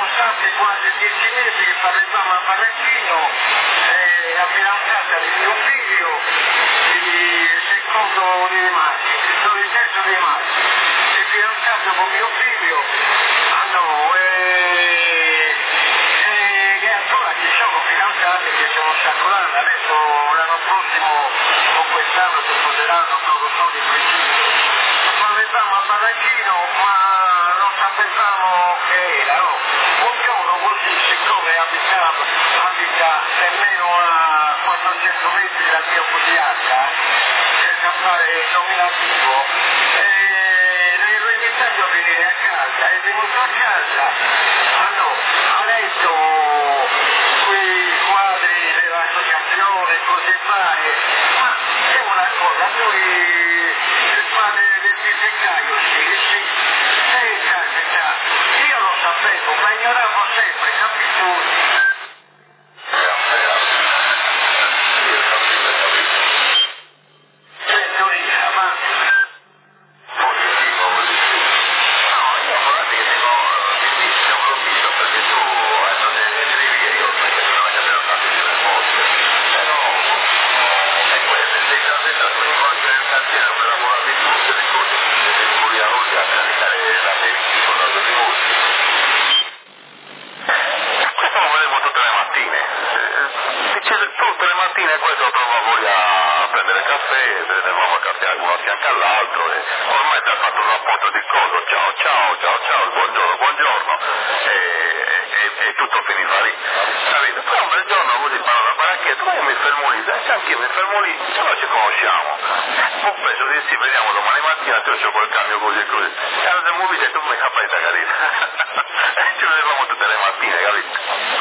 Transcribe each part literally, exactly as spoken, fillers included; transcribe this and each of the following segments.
stati quasi dieci mesi che parlavamo a Valentino, eh, la fidanzata di mio figlio, il secondo dei maschi, il terzo dei maschi, il fidanzato con mio figlio, hanno, eh, eh, che ancora ci sono fidanzati che sono staccolati, adesso l'anno prossimo o quest'anno si sposeranno proprio solo di principio. Parlavamo a Valentino, ma non sapevamo che era, no? Un giorno così, siccome abitava, abita nemmeno a quattrocento metri dal mio Codiacca, senza fare il nominativo, e l'ho invitato a venire a casa, è venuto a casa, hanno, ha letto quei quadri dell'associazione, cose varie, ma è una cosa, lui il padre del bibliotecario, sì, sì, sì, caspita, io lo sapevo, ma ignoravo sempre, capito? Signorina, ma... Positivo, positivo. No, io guardi che dico, mi dice un capito, perché tu non devi che io perché non è che devo fare le cose, però è quello, sei già pensato di volta in cantina per lavorare in tutte le cose, devi morire a oggi a caricare la pellicola con la tua voce. Questo lo vedevo tutte le mattine, dice tutte le mattine questo trova voglia a prendere caffè, prendevamo a caffè uno a fianco all'altro e ormai ti ha fatto un rapporto di coso, ciao ciao ciao ciao, buongiorno buongiorno e, e, e tutto finiva lì, capito? Però un bel giorno così parlo da baracchietto, ma io mi fermo lì, sai anche io mi fermo lì, se no ci conosciamo, ho penso di sì, vediamo domani mattina ti faccio quel cambio così e così, e allora mi dice tu mi capai da carina, ci vedevamo tutte le mattine, capito?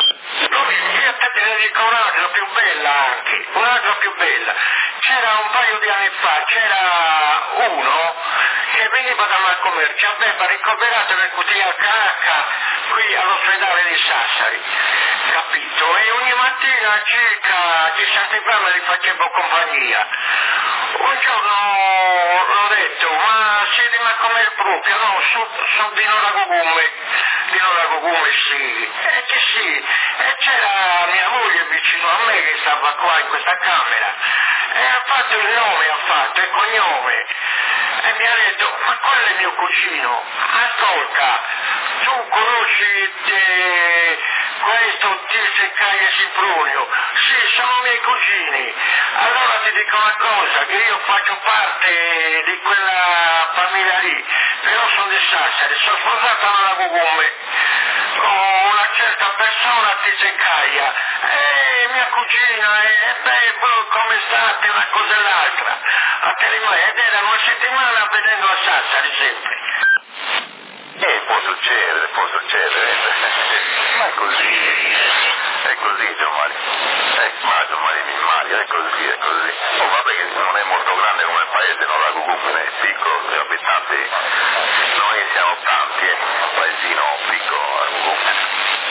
Io te ne dico un'altra più bella anche, un'altra più bella. C'era un paio di anni fa, c'era uno che veniva da Malcommercio, aveva ricoverato nel Q T H H qui all'ospedale di Sassari, capito? E ogni mattina circa diciassette anni gli facevo compagnia. Un giorno l'ho detto, ma sei di Malcommercio proprio? No, sono so di Noragogume, di Noragogume sì, e che sì, e c'era mia moglie vicino a me che stava qua in questa camera, e ha fatto il nome, ha fatto il cognome, e mi ha detto, ma quello è mio cugino, ascolta, tu conosci te, questo Tirce Caia Simpronio? Sì, sono miei cugini, allora ti dico una cosa, che io faccio parte di quella famiglia lì, però sono di Sassari, sono sposato a Noragogume con una certa persona a Tisecaia, e mia cugina, e beh, come state, una cosa e l'altra, a Telemai, ed era una settimana venendo a Sassari sempre. Eh, può succedere, può succedere, ma è così, è così Giovanni, eh, ma Giovanni mi immagino, è così, è così. Oh, vabbè che non è molto grande come paese, non la Gugumene è piccolo, gli abitanti, non è che siamo tanti, eh, un paesino piccolo la Gugumene.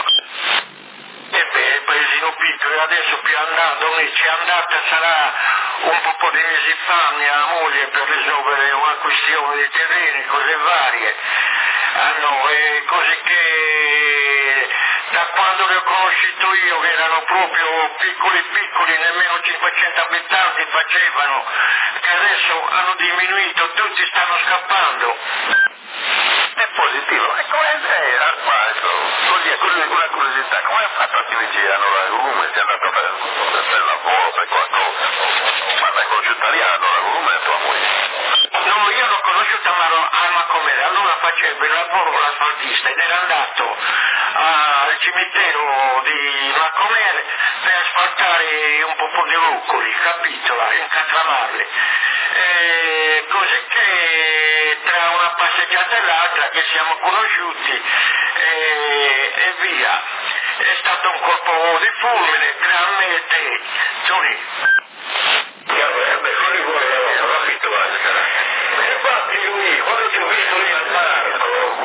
E beh, il paesino piccolo, adesso più andando, c'è andata sarà un po' di mesi fa mia moglie per risolvere una questione di terreni, cose varie. Hanno, eh, così che da quando li ho conosciuto io, che erano proprio piccoli piccoli, nemmeno cinquecento abitanti facevano, che adesso hanno diminuito, tutti stanno scappando. È positivo, e come è, così è così, una curiosità, come ha fatto a finire a Noragogume? Si è andato per, per, per lavoro, per qualcosa? Ma l'hai conosciuta lì a Noragogume e tua moglie? No, io l'ho conosciuta a Malcommercio, allora faceva il lavoro l'asfaltista ed era andato al cimitero di Malcommercio per asfaltare un po' di ruccoli, capito, incatramarli. E così che tra una passeggiata e l'altra che siamo conosciuti e, e via. È stato un colpo di fulmine tra me e te, Giulio. Vabbè, fuori fuori, ho capito, basta. E infatti lui, quando ti ho visto lì al parco,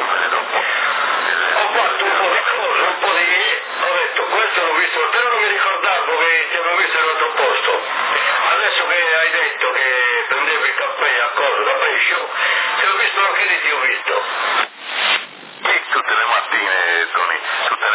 ho fatto un po' di cose, un po' di... ho detto, questo l'ho visto, però non mi ricordavo che ti avevo visto in un altro posto. Adesso che hai detto che prendevi il caffè a cosa, da pesce, ti ho visto anche lì, ti ho visto. Sì, tutte le mattine, Tony, tutte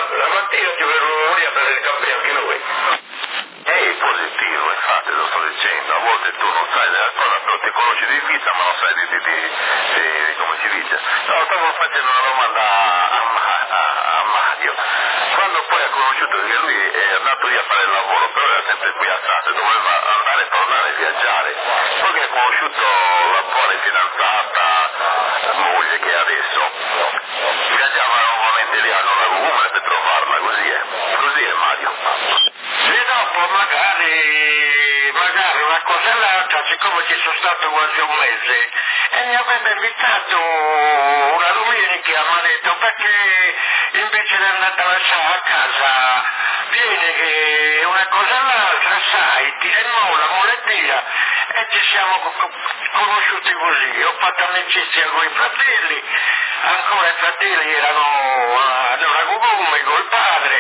la mattina ci verremo lì a prendere il caffè anche noi. È positivo, infatti lo sto dicendo, a volte tu non sai della cosa, però ti conosci di vita ma non sai di, di, di, di, di come si dice. No, stavo facendo una domanda a, a, a Mario, quando poi ha conosciuto che lui è andato lì a fare il lavoro, però era sempre qui a Sate, doveva andare e tornare a viaggiare, poi che ha conosciuto l'attuale fidanzata, moglie che è adesso, viaggiava nuovamente lì a Nona Gugumele per trovarla, così è, così è Mario. E dopo magari, magari una cosa e l'altra, siccome ci sono stato quasi un mese, e mi avrebbe invitato una domenica, mi ha detto perché invece di andare a lasciare a casa, vieni che una cosa e l'altra, sai, ti e molla, molettia, e ci siamo conosciuti così. Ho fatto amicizia con i fratelli, ancora i fratelli erano a Nona Gugumele col padre,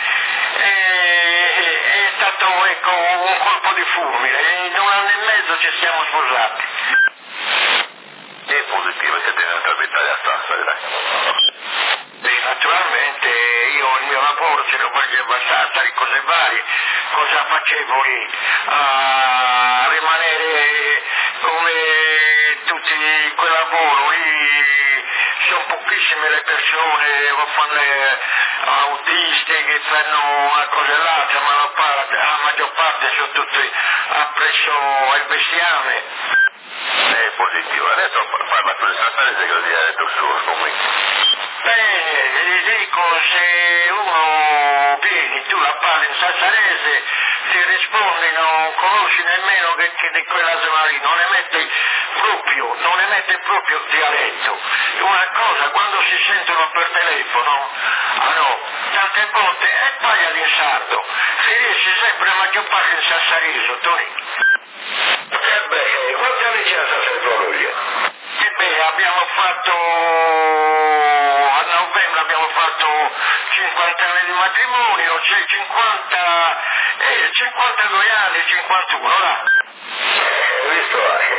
e è stato ecco, un colpo di fulmine, e in un anno e mezzo ci siamo sposati. È positivo che ti venuto a abitare a Sassari, dai. Beh, naturalmente io il mio lavoro ce lo facevo a Sassari, cose varie, cosa facevo lì? A rimanere come tutti quel lavoro lì, sono pochissime le persone, fanno autisti che fanno una cosa e l'altra, ma la, parte, la maggior parte sono tutti appresso al bestiame. È positivo, adesso parla con il Sassarese che lo dia detto suo comunque. Bene, gli dico, se uno vieni, tu la parli in sassarese, ti rispondi, non conosci nemmeno che, che di quella zona lì, non emetti proprio, non emette proprio dialetto. Una cosa, quando si sentono per telefono, ah no, tante volte, e poi all'insardo, si riesce sempre a maggior parte in sassarese, Tony. E beh, quanti anni c'è a Sassari tua moglie? E beh, abbiamo fatto, a novembre abbiamo fatto cinquanta anni di matrimonio, c'è cinquanta, eh, cinquantadue anni, cinquantuno, là. Eh, visto,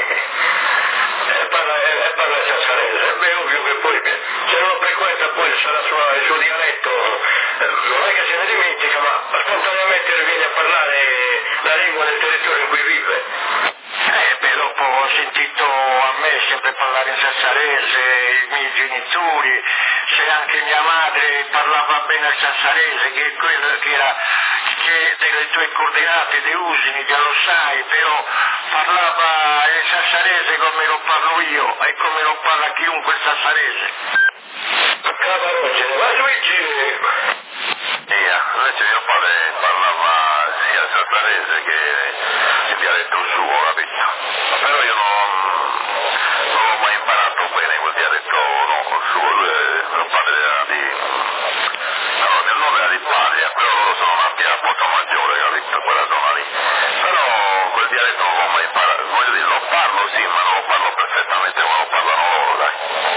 eh, parla, eh, parla il sassarese, è beh, ovvio che poi, se non lo frequenta poi sarà sua, il suo dialetto, eh, non è che se ne dimentica, ma spontaneamente viene a parlare la lingua del territorio in cui vive. Eh, beh, dopo ho sentito a me sempre parlare in sassarese, i miei genitori, se anche mia madre parlava bene il sassarese, che è quello che era, che delle tue coordinate di Usini, già lo sai, però parlava il sassarese come lo parlo io e come lo parla chiunque il sassarese. Cavarogene, ma Luigi... Iya, invece mio padre parlava sia il sassarese che il dialetto suo, capito? Però io non, non l'ho mai imparato bene quel dialetto no, suo, lui, mio padre era di... no, del nome era di Paglia, però loro sono nati a Portomaggiore, capito? Quella zona lì. Però quel dialetto non l'ho mai imparato, voglio dire, lo parlo sì, ma non lo parlo perfettamente come lo parlano loro, dai.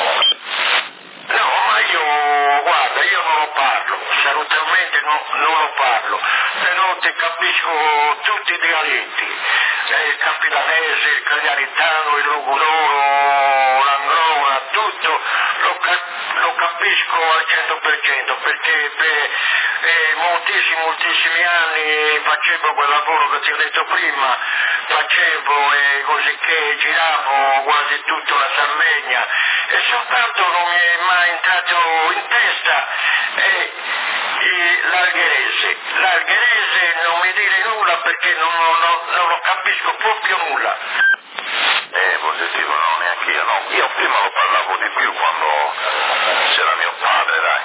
No, ma io, guarda, io non lo parlo, salutamente no, non lo parlo, però ti capisco tutti i dialetti, eh, il capitanese, il cagliaritano, il logudoro, l'angrona, tutto, lo, lo capisco al cento per cento, perché per eh, moltissimi, moltissimi anni facevo quel lavoro che ti ho detto prima, facevo e così che giravo quasi tutta la Sardegna, e soltanto non mi è mai entrato in testa eh, eh, l'algherese. L'algherese non mi dire nulla perché non, non, non lo capisco proprio nulla. Eh, positivo, no, neanche io, no. Io prima lo parlavo di più quando c'era mio padre, dai.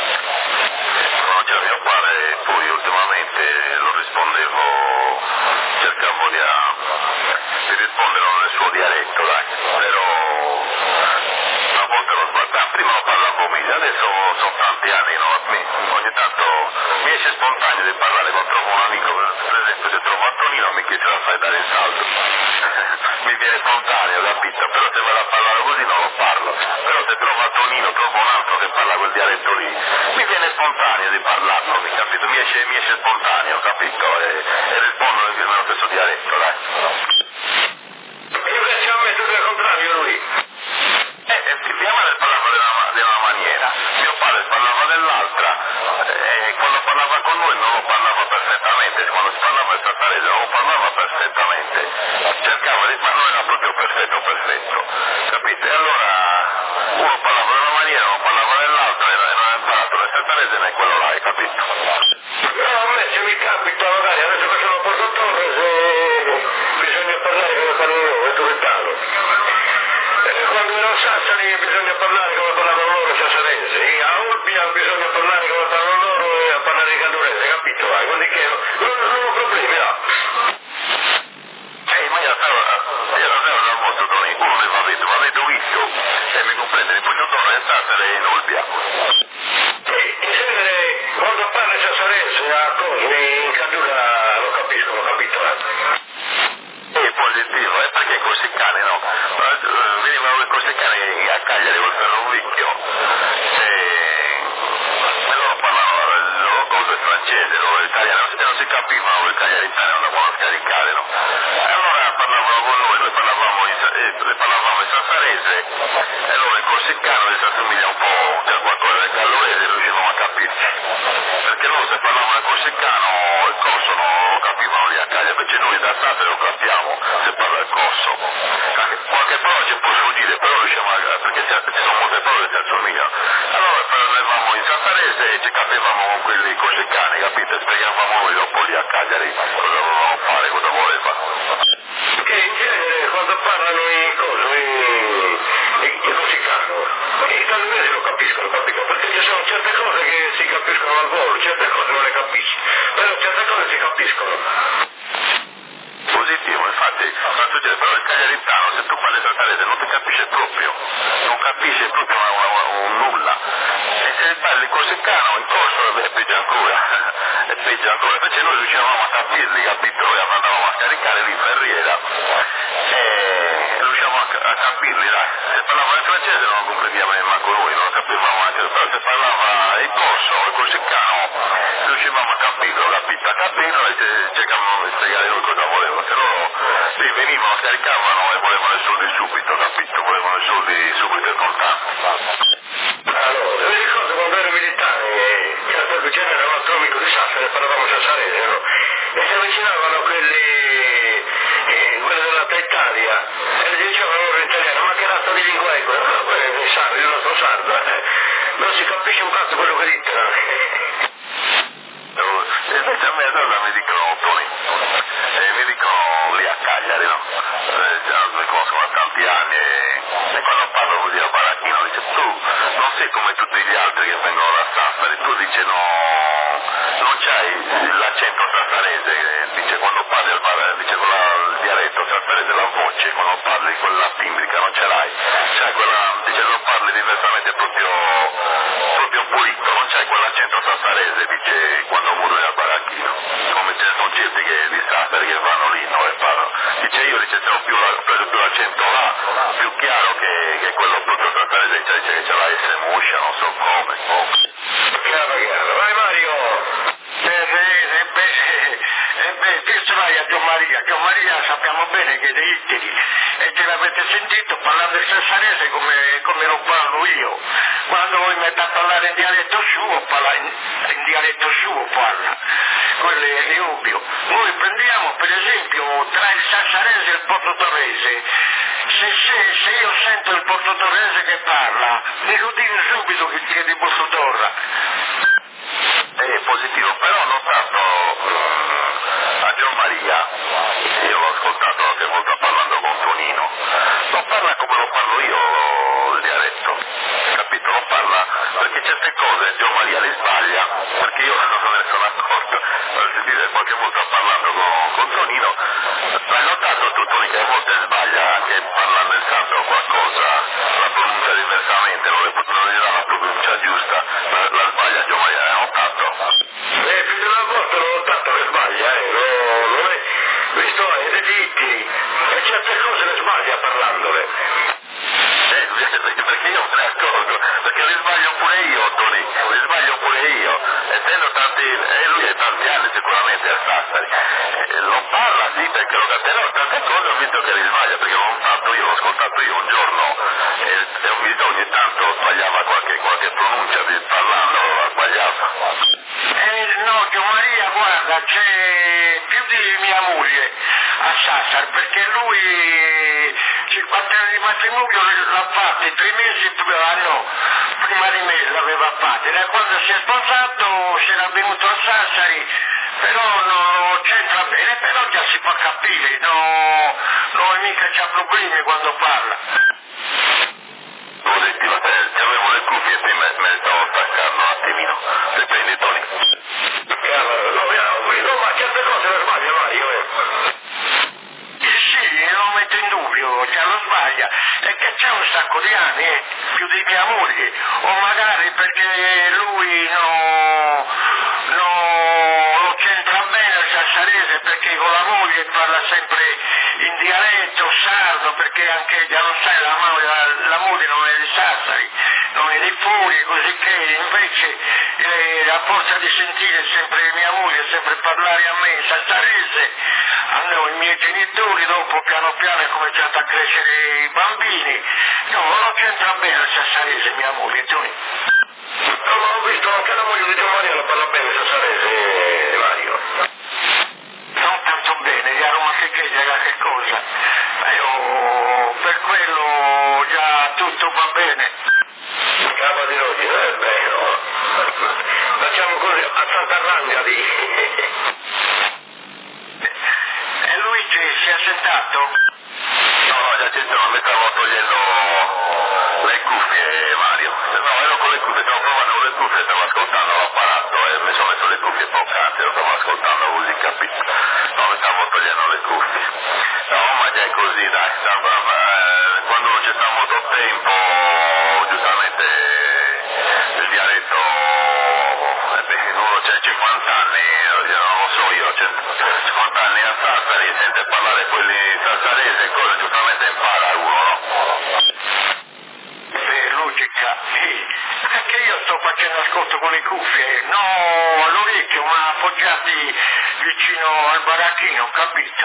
Quando c'era mio padre, poi ultimamente lo rispondevo, cercavo di, di rispondere nel suo dialetto, dai. Però una volta lo sbagliavo, prima lo parlavo meglio, adesso sono tanti anni, no? Ogni tanto mi esce spontaneo di parlare quando trovo un amico, per esempio se trovo Antonino mi chiede se la fai dare in salto. Mi viene spontaneo, capito? Però se vado a parlare così non lo parlo. Però se trovo Antonino, trovo un altro che parla quel dialetto lì, mi viene spontaneo di parlarlo, mi capito? Mi esce, mi esce spontaneo, capito? E, e rispondo nello stesso dialetto, dai. Invece a me tutto il contrario lui. Eh, eh, mia madre parlava di una, di una maniera, mio padre parlava dell'altra, e invece quando si parlava il sassarese lo parlava perfettamente, cercava di farlo, era proprio perfetto, perfetto, capite? E allora uno parlava in una maniera, uno parlava nell'altra e non ha imparato né il sassarese né quello là, hai capito? No, a me se mi capita magari, adesso che sono a Porto Torres e bisogna parlare come parlo loro, è tibetano. E quando ero a Sassari bisogna parlare come parlavano loro sassarese, e a Olbia bisogna parlare come parlano loro e a parlare di candurese, capito? Ah, quindi che non, non ho problemi là. Eh, ma io stavo, io non ero dal vostro Tony, uno mi va detto, ma avete visto, e mi comprende, di Porto Torres e Sassari in Olbia. E in genere quando parli sassarese a Cosmi in Candura lo capisco, l'ho capito, eh. È positivo, è perché i corsicani, no? Venivano i corsicani a Cagliari col ferrovicchio e loro parlavano le loro cose francese, loro italiano, e non si capivano il cagliaritano da buono scaricare, no? E allora parlavano con noi, noi parlavamo in, eh, parlavamo in sassarese e loro in corsicano che si assomiglia un po', c'è qualcosa del callorese, riuscivamo a capirci. Perché loro se parlavano in corsicano il corso non lo capivano lì a Cagliari, invece noi da Sassari lo capiamo se parla il corso. Qualche parola ci può sfuggire, però riusciamo a, perché ci sono molte parole che si assomigliano. Allora parlavamo in sassarese e ci capivamo con quelli corsicani, capite? Spiegavamo noi dopo lì a Cagliari cosa dovevamo fare, cosa volevano. Che in genere quando parlano i cosi, i corsicano, i canduresi lo capiscono, capito? Perché ci sono certe cose che si capiscono al volo, certe cose non le capisci, però certe cose si capiscono. Positivo, infatti, fatto dire, però il cagliaritano, se tu parli sassarese non ti capisce proprio, non capisce proprio una, una, un nulla. E se parli corsicano in corso è peggio ancora, è peggio ancora, invece noi riuscivamo a capirli, capito? Noi andavamo a scaricare lì in Ferriera e riuscivamo a, a capirli, dai. Se parlavano in francese non lo comprendiamo manco noi, non lo capivamo anche, però se parlava in corso, il corsicano, riuscivamo a capirlo, capito? A capirlo e cercavamo di spiegare noi cosa volevano, se loro sì, venivano, scaricavano e volevano i soldi subito, capito? Volevano i soldi subito e contanti. Allora, mi ricordo quando ero militare, c'era il genere un altro amico di Sassari, parlavamo sassarese, no? E si avvicinavano quelli, eh, quelli dell'Alta Italia, e gli dicevano loro in italiano, ma che razza di lingua è quella? No, quello è sardo, io non sono sardo, eh. Non si capisce un cazzo quello che dicono. E invece a me allora mi dicono, Tony, eh, mi dicono lì a Cagliari, no? Eh, già mi conoscono da tanti anni e, e quando parlo così a Baracchino dice tu non sei come tutti gli altri che vengono da Sassari, tu dice no, non c'hai l'accento sassarese, dice quando parli al bar, dice con la, il dialetto sassarese, la voce, quando parli con la timbrica non ce l'hai, c'hai quella, dice lo parli diversamente proprio, proprio pulito, non c'hai quell'accento sassarese, dice quando muoiono al Baracchino, come ce ne sono certi che di Sassari che vanno lì, no, e parlano, dice io dice ho più, la, preso più l'accento là, più chiaro che, che quello proprio sassarese, dice, dice che ce l'ha S muscia, non so come, oh. Chiaro, chiaro. Vai Mario! Eh, eh, eh, beh, eh, beh, tu ce l'hai a Gio Maria, Gio Maria sappiamo bene che è dei Itteri, e ce l'avete sentito parlando il sassarese come, come lo parlo io. Quando voi mettete a parlare in dialetto suo, parla in, in dialetto suo parla, quello è, è ovvio. Noi prendiamo per esempio tra il sassarese e il portotorrese, se, se, se io sento il portotorrese che parla, mi lo dico subito che, che è di Portotorra. È positivo, però ho notato uh, a Gio Maria, io l'ho ascoltato qualche volta parlando con Tonino, non parla come lo parlo io il dialetto, capito? Non parla, perché certe cose Gio Maria le sbaglia, perché io non me ne sono accorto, per sentire qualche volta parlando con, con Tonino, l'hai notato tu Tonino che a volte sbaglia anche parlando in santo o qualcosa, la pronuncia diversamente, non le non le dà la pronuncia giusta, la, la sbaglia Gio Maria, l'hai notato? Eh, più di una volta l'ho notato che sbaglia, eh, no, non è, visto, è degli Itteri, e certe cose le sbaglia parlandole. Eh, perché io me ne accorgo, perché li sbaglio pure io, Tony, li sbaglio pure io, essendo tanti, e lui è tanti anni sicuramente a Sassari, eh, lo parla sì perché lo però tante cose ho visto che li sbaglia, perché l'ho fatto io, l'ho ascoltato io un giorno e, e ho visto ogni tanto sbagliava qualche, qualche pronuncia, parlando la sbagliava. Eh, no, Gio Maria, guarda, c'è più di mia moglie a Sassari, perché lui cinquanta anni di matrimonio l'ha fatto, tre mesi, ah no, prima di me l'aveva fatto, e da quando si è sposato si era venuto a Sassari, però non c'entra bene, però già si fa capire, no, non mica c'ha problemi quando parla. Positiva, eh, avevo le cuffie e me, me le stavo staccando un attimino, se prendi Tony. No, ma certe cose le sbaglia Mario, eh. Sì, non lo metto in dubbio, già lo sbaglia, è che c'è un sacco di anni, eh, più di mia moglie, o magari perché lui no, no, lo c'entra bene il sassarese, perché con la moglie parla sempre in dialetto sardo, perché anche già lo sai, la, la, la moglie non è di Sassari, non è di fuori, così che invece eh, a forza di sentire sempre mia moglie, sempre parlare a me in sassarese, hanno i miei genitori, dopo piano piano è cominciato a crescere i bambini, no, non c'entra bene il sassarese mia moglie, tu. No, ma ho visto anche la moglie di Dio Maria la parla bene sassarese, Mario. Non tanto bene, di Roma che che che cosa, ma io per quello già tutto va bene. Capa di oggi, non è vero. Facciamo così, a Sant'Arranga di... E Luigi si è sentato? No, no, già c'è, mi stavo togliendo le cuffie, Mario. No, ero con le cuffie, stavo provando con le cuffie, stavo ascoltando l'apparato e mi sono messo le cuffie poc'anzi, lo stavo ascoltando così, capito? No, mi stavo togliendo le cuffie. No, ma già è così, dai, stavo, eh, quando non c'è stato molto tempo, giustamente il dialetto, eh, uno c'è cinquanta anni, non lo so io, c'è cinquanta anni a Sassari, sente parlare quelli sassaresi e cosa giustamente impara uno, no? Beh, logica, sì. Anche io sto facendo ascolto con le cuffie, no all'orecchio, ma appoggiati vicino al baracchino, capito?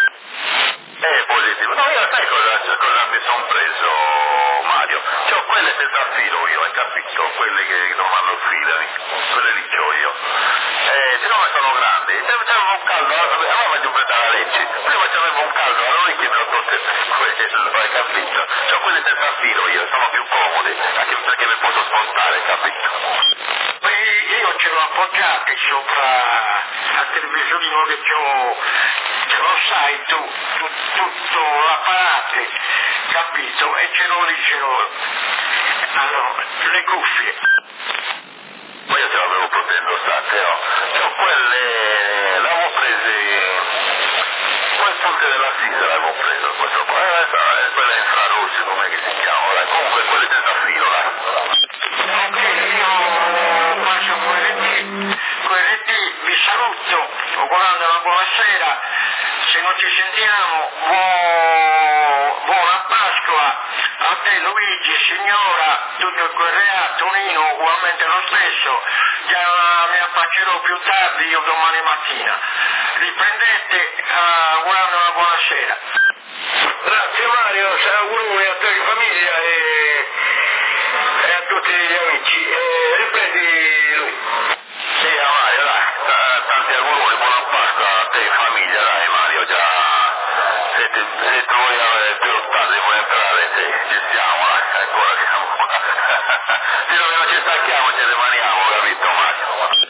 È positivo. No, io sai cosa, cosa mi sono preso, Mario? C'ho quelle senza filo io, hai capito? Quelle che non vanno filo, quelle lì c'ho io. Eh, siccome sono grandi, se c'avevo un caldo, allora voglio prendere la legge, prima c'avevo un caldo, allora che mi ho tutte quelle, hai capito? C'ho quelle senza filo io, sono più comode, anche perché mi posso spostare, capito? Beh, io ce l'ho appoggiati sopra al televisorino che c'ho, ce lo sai tu, tu tutto l'apparato, capito? E ce l'ho lì, ce l'ho. Allora, le cuffie. Ma io ce l'avevo proprio indossate, no? C'ho quelle, l'avevo prese, quel ponte della Sisa l'avevo preso, questo qua, eh, quelle infrarossi, com'è che si chiama, dai. Comunque quelle senza filo, dai. Ok, io faccio quelle lì, quelle lì, vi saluto, augurando una buonasera, se non ci sentiamo, buon, buona Pasqua a te Luigi, signora, tutto il Correa, Tonino, ugualmente lo stesso, già mi affaccerò più tardi io domani mattina. Riprendete, uh, augurando una buonasera. Grazie Mario, auguroni a te e famiglia e, e a tutti gli amici. E riprendi lui. Sì, a Mario, dai, tanti auguroni, buona Pasqua a te e famiglia, dai Mario, già se, te, se tu vuoi avere più tardi vuoi entrare, sì, ci siamo, dai, ancora siamo. Fino a che non ci stacchiamo ci rimaniamo, capito Mario?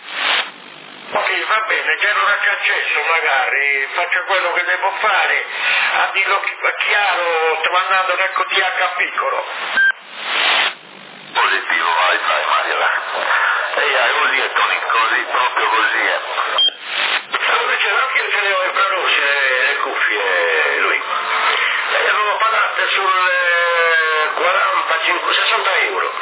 Ok, va bene, c'è un accesso magari, faccio quello che devo fare, a dirlo chiaro, sto andando nel D H piccolo. Positivo, vai, vai Mario, dai. E hai così è Tony, così, proprio così è. Stavo dicendo anche io ce le ho infrarossi le, le cuffie, lui. E le avevo pagate sulle quaranta, sessanta euro.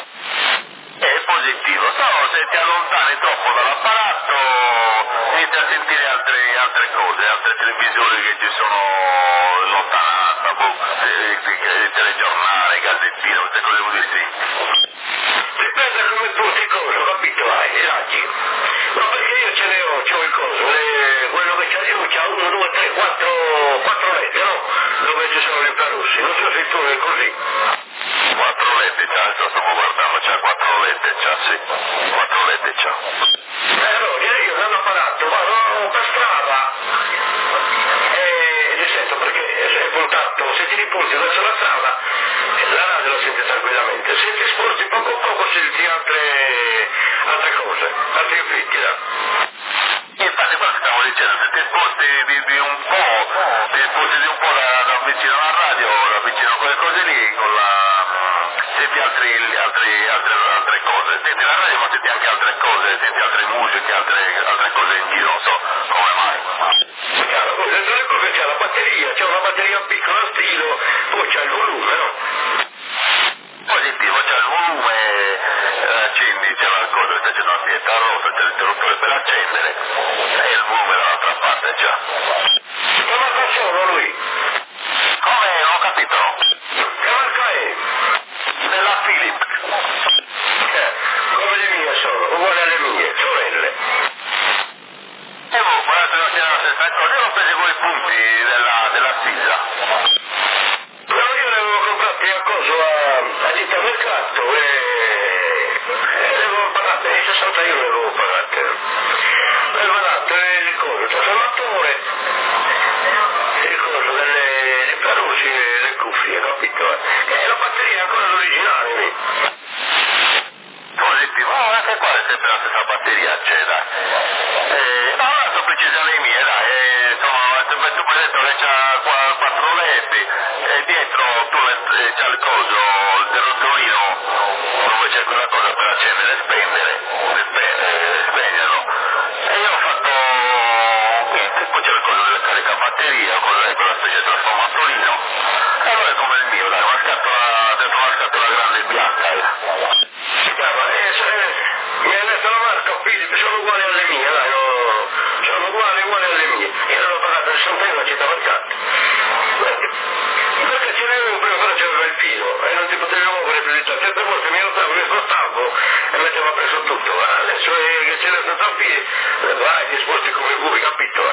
È positivo, no, se ti allontani troppo dall'apparato inizi a sentire altre, altre cose, altre televisioni che ci sono in lontananza, boh, telegiornale, gazzettino, queste cose così sì. Dipende come punti coso, capito? Hai i raggi. No, perché io ce le ho, c'ho il coso, le, quello che c'ha io c'ha uno, due, tre, quattro, quattro lette, no? Dove ci sono gli infrarossi, non so se tu è così. Quattro lette, c'ha, sto guardando c'ha quattro lette, c'ha sì, quattro lette c'ha. Eh allora, io non ho parlato, vado per strada e li sento perché è puntato, se ti riporti verso la strada, la radio la senti tranquillamente, se ti sposti poco poco senti altre, altre cose, altri effetti là. Infatti quello che stavo dicendo, se ti sposti di, di un po', ti sposti di un po' da, da vicino alla radio, da vicino a quelle cose lì, con la senti altri, altri, altre, altre cose, senti la radio ma senti anche altre cose, senti altre musiche, altre, altre cose in giro, non so come mai. Chiaro, poi dentro le cose c'è la batteria, c'è una batteria piccola a stilo, poi c'è il volume, no? Positivo, c'è il volume, eh, accendi, c'è la cosa, c'è una fietta rossa, c'è l'interruttore per accendere e il volume dall'altra parte già. Che marca sono lui? Come? Non ho capito. Che marca è? Della Philips. Eh, come le mie sono, uguali alle mie, sorelle. E boh, guardate, non c'era la stessa cosa, io l'ho preso con i punti della, della stilla. No, io le avevo comprati a coso a, a Ditta Mercato e, e le avevo pagate, i sessanta euro le avevo pagate. Le avevo dato il coso, il trasformatore, il coso delle, dei perusi e le cuffie, capito? E la batteria è ancora l'originale lì. Positivo, no, anche qua è sempre la stessa batteria, c'è dai. Eh, no, no, sono precise le mie, dai, eh, sono, tu mi hai detto che c'ha qua- quattro ledi e dietro tu le- c'ha il coso, il terrotolino dove c'è quella cosa per accendere e spendere, e spe- e spegnerlo. E io ho fatto, niente, poi c'è il coso della carica batteria, quella, quella specie di trasformatorino. E allora è come il mio, dai, una scatola, dentro una scatola grande bianca. Eh. Chiama, eh, se, mi ha detto la marca Philips, sono uguali alle mie, dai, no, sono uguali, uguali alle mie. Io non ho pagato sessanta euro a Città Mercato. Perché, perché ce n'avevo prima, però c'aveva il filo e non ti potevi muovere più di tanto. Certe volte mi alzavo, mi spostavo e metteva preso tutto. Ma adesso è che ce l'ho senza fili, vai, ti sposti come vuoi, capito?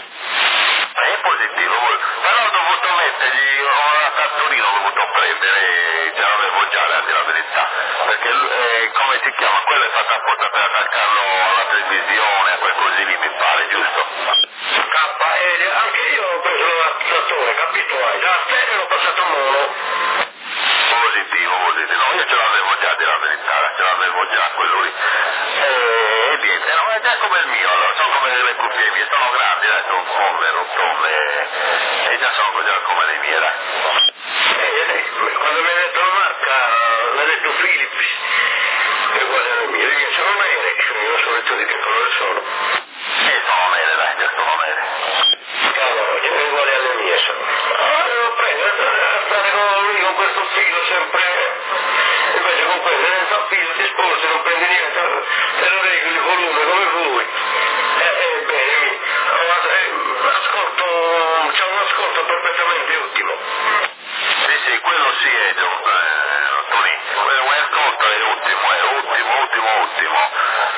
È positivo, però ho dovuto mettergli una cartolina, ho dovuto prendere, già l'avevo già, a dire la verità, perché eh, come si chiama, quello è fatto apposta per attaccarlo alla televisione, a quel così lì mi pare, giusto? K, e anche io ho preso l'adattatore, capito? Hai, da stereo l'ho passato mono. Positivo, positivo, no, io ce l'avevo già, a dire la verità, ce l'avevo già quello lì. E, e niente, no, è già come il mio, allora, sono come le cuffie mie, sono grandi, adesso un tonne, un tonne, e già sono già come le mie, dai. Eh, quando mi ha detto la marca, mi ha detto Philips, è uguale alle mie, le mie sono nere, io non so detto di che colore sono. E sono nere, dai, già sono nere. Cavolo, è uguale alle mie sono. Ah, devo prendere, stare con lui con questo filo sempre, invece con quello senza filo ti sposti, non prendi niente, te lo regoli il volume come vuoi. Eh, eh, bene, mi, ascolto, c'è un ascolto perfettamente ottimo. Sì, sì, quello sì è, eh, Tony, quello è ascolto, è ottimo, è ottimo, ottimo, ottimo.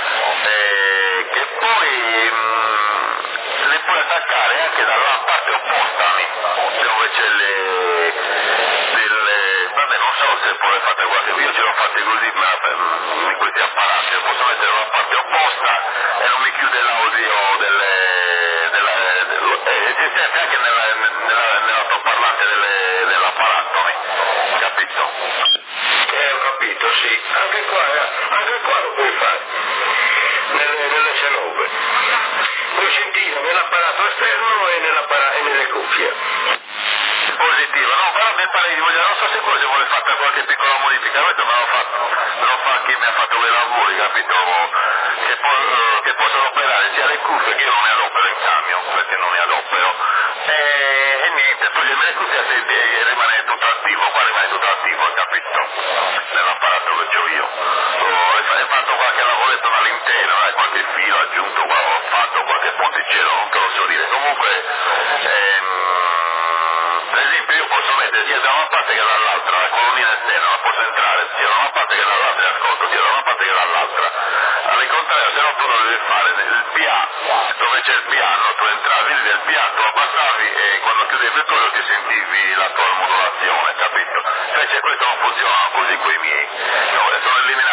Eh, che poi mh, le puoi attaccare anche dalla parte opposta, dove c'è le, delle, vabbè non so se poi le fate qualche, io ce l'ho fatte così, ma in questi apparati, lo posso mettere dalla parte opposta e non mi chiude l'audio delle, della, dello, eh, si sente anche nella, nella, nell'altoparlante delle, dell'apparato, capito? Eh, ho capito, sì. Anche qua, eh, anche qua lo puoi fare. Nelle, nelle S nove. Puoi sentire nell'apparato esterno e, nell'appara- e nelle cuffie. Positivo, no, però mi pare di voler, non so se poi se vuole fatta qualche piccola modifica, questo me lo fa, me lo fa chi mi ha fatto quei lavori, capito? Che, po- eh, che possono operare sia le cuffie che io non mi adopero in camion, perché non mi adopero. E, e niente, togliermi le cuffie e rimane tutto attivo, qua rimane tutto attivo, capito? Nell'apparato che ho io. Ho, hai fatto qualche lavoretto all'interno, hai qualche filo aggiunto, qua ho fatto qualche ponticello, non te lo so dire. Comunque, ehm, per esempio io posso mettere sia da una parte che dall'altra, la colonnina esterna la posso entrare sia da una parte che dall'altra e ascolto sia da una parte che dall'altra. Al contrario, se no tu non devi fare il P A, dove c'è il piano, tu entravi nel piano, tu lo passavi e quando chiudevi il collo ti sentivi la tua modulazione, capito? Invece questo non funziona così con i miei. No, sono eliminato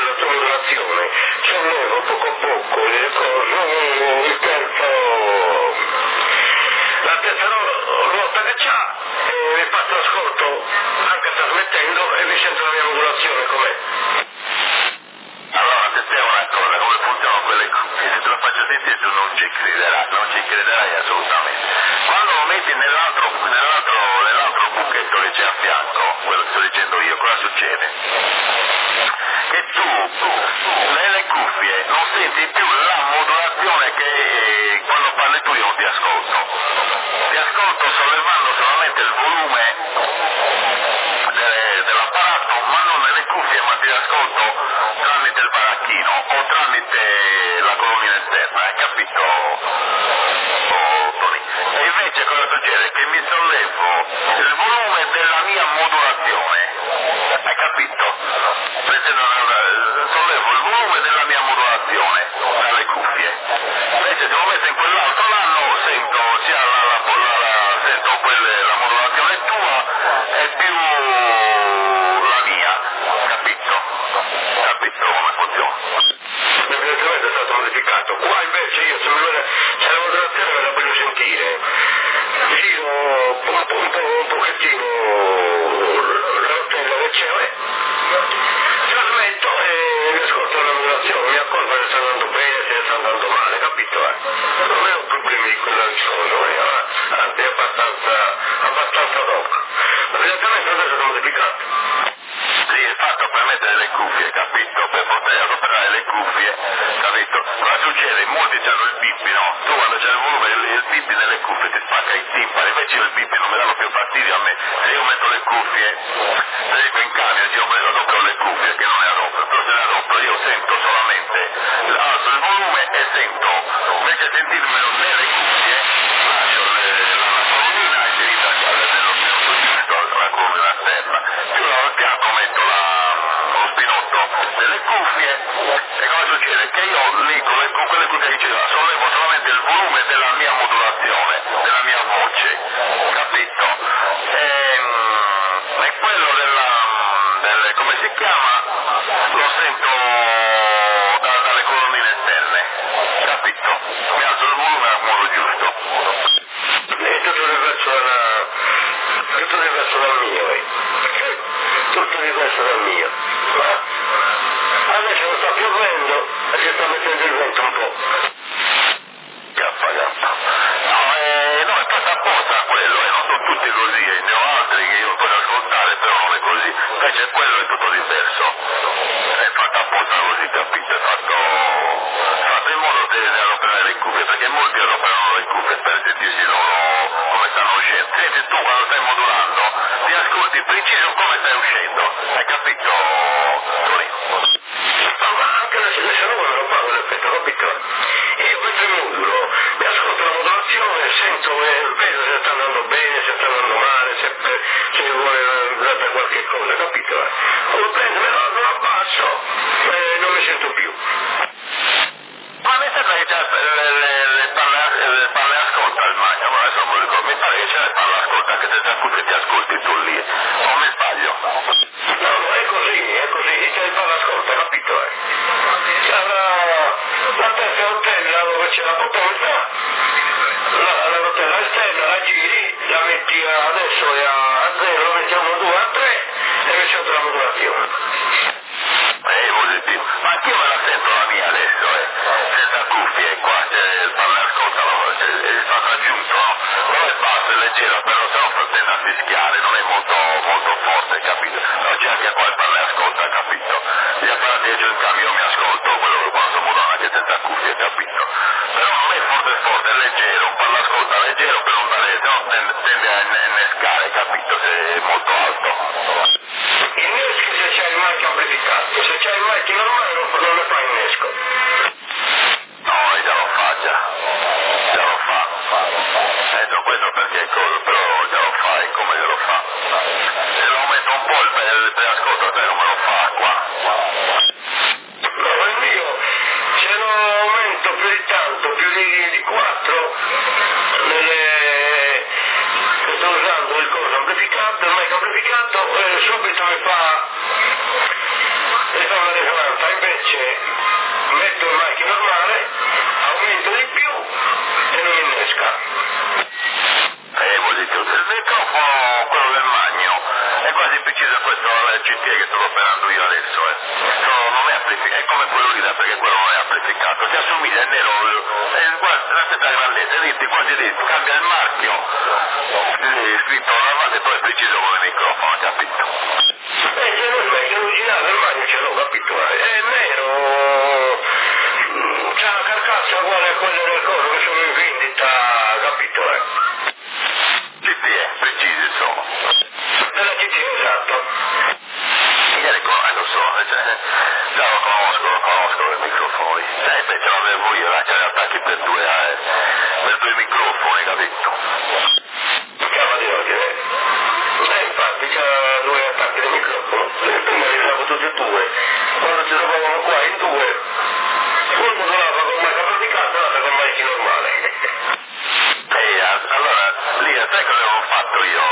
nella tua modulazione sollevo poco a poco il coso, il terzo, la terza ruota che c'ha, e mi faccio l'ascolto anche trasmettendo e mi sento la mia modulazione com'è. Allora, te spiego una cosa, come funzionano quelle cuffie, se te lo faccio sentire tu non ci crederai, non ci crederai assolutamente. Quando lo metti nell'altro, nell'altro, nell'altro buchetto che c'è a fianco, quello che sto dicendo io, cosa succede? Che tu, nelle cuffie, non senti più la modulazione che eh, quando parli tu io non ti ascolto. Ti ascolto sollevando solamente il volume de- dell'apparato, ma non nelle cuffie, ma ti ascolto tramite il baracchino o tramite la colonnina esterna, hai capito? Oh, Tony. E invece cosa succede? Che mi sollevo il volume della mia modulazione, hai capito? Sollevo il volume della mia modulazione dalle cuffie. Invece se lo metto in quell'altro l'anno sento sia la, la, la, la, sento quelle, la modulazione tua e più la mia, capito? Capito come funziona? Evidentemente è stato modificato. Qua invece io se, mi vede, se la modulazione me la voglio sentire, giro un, po', un, po', un pochettino la rotella del cielo, eh. Trasmetto e mi ascolto la modulazione, mi accorgo se sta andando bene, se sta andando male, capito? Eh? Non è un problema di quella riscoso, eh? Anzi è abbastanza, abbastanza rock. Ma evidentemente adesso è stato modificato. Sì, è fatto per mettere le cuffie, capito? Per poter adoperare le cuffie, capito? Cosa succede? Molti hanno il bippi, no? Tu quando c'è il volume, il, il bippi nelle cuffie ti spacca i timpani, invece io il bippi non mi danno più fastidio a me. Se io metto le cuffie, se dico in camion, io me adopero le cuffie, che non ne adopero, però se le adopero io sento solamente, alzo il volume e sento, invece sentirmelo nelle cuffie, lascio le, la, la colonnina e si ritaglia nello spinotto, la colonnina esterna, più al fianco metto la, lo spinotto delle cuffie e cosa succede? Che io lì con, le, con quelle cuffie che diceva sollevo solamente il volume della mia modulazione, della mia voce, capito? E, e quello della, delle, come si chiama? Lo sento da, dalle colonnine esterne, capito? Mi alzo il volume al modo giusto. E tutto diverso dalla, tutto diverso dal mio, eh. Tutto diverso dal mio. Ma adesso non sta piovendo e si sta mettendo il vento un po'. Gaffa, gaffa. No, eh, no, è fatto apposta quello, eh, non sono tutti così, eh, ne ho altri che io posso ascoltare, però non è così. Invece quello è tutto diverso. È fatto apposta così, capito? È fatto, fatto in modo che di adoperare le cuffie, perché molti adoperano le cuffie per sentirsi loro come stanno uscendo. Senti tu quando stai modulando, ti ascolti preciso come stai uscendo, hai capito, Tony? Ma anche le se non me lo fa quell'effetto, capito? Io mentre modulo, mi ascolto la modulazione, sento e vedo se sta andando bene, se sta andando male, se, se vuole dare qualche cosa, capito? Lo prendo, me lo, lo abbasso e non mi sento più. Ma mi sembra che c'è le, le, le palle, le palle ascolta il magno, ma adesso non me lo ricordo, mi pare che c'è le palle ascolta, che senza cuffie ti ascolti tu lì, o mi sbaglio? No, no, è così, è così, c'è il palla ascolta, capito? Eh? C'è la, la terza rotella dove c'è la potenza, la, la rotella esterna, la giri, la metti adesso a zero, la mettiamo due a tre e mi sento la modulazione. Eh, positivo. Ma anch'io me la sento la mia adesso, eh. Senza cuffie qua, c'è il palle ascolta, no? C'è, è stato aggiunto, no? Non è basso, è leggero, però se no tende a fischiare, non è molto, molto forte, capito? No, c'è anche qua il palle ascolta, capito? Gli apparati che c'è in cambio io mi ascolto, quello che quando sono modo anche senza cuffie, capito? Però non è forte forte, è leggero, un palle ascolta leggero per non dare, se no tende, tende a innescare, capito? Se è molto alto. Inneschi se c'è il mic amplificato, se c'è il mic normale non, non ne fa innesco. No, già lo fa, già. Già lo fa. Eh, so questo perché cosa, però già lo fa, e come lo fa? Se lo aumento un po' il, il preascolto, te come lo fa qua? No, il mio, se lo aumento più di tanto, più di, di quattro, nelle, che sto usando il coso amplificato, il mic amplificato, eh, subito mi fa, mi fa una risonanza. sto operando io adesso, eh. No, non è amplificato, è come quello lì, perché quello non è amplificato, ti assomiglia, è nero, è guarda, la stessa grandezza, ditti, quasi ditti, cambia il marchio, è scritto davanti e poi è preciso con il microfono, capito? Eh, se non è originale, il marchio ce l'ho, capito? È nero, c'è una carcassa uguale a quella del coso che sono in vendita, capito? Eh? T T E, precisi sono. Della T T E, esatto. Ieri con, eh, lo so, cioè, già lo conosco, lo conosco il microfono lì. Eh, invece lo avevo io, anche gli attacchi per due, eh, per due microfoni, capito? Chiama di oggi, eh? Eh, infatti c'ha due attacchi di microfono. Prima li avevo tutti e due. Quando ci trovavamo qua in due, uno suonava con una capa di casa, l'altro con manici normale. E allora, lì, sai cosa avevo fatto io?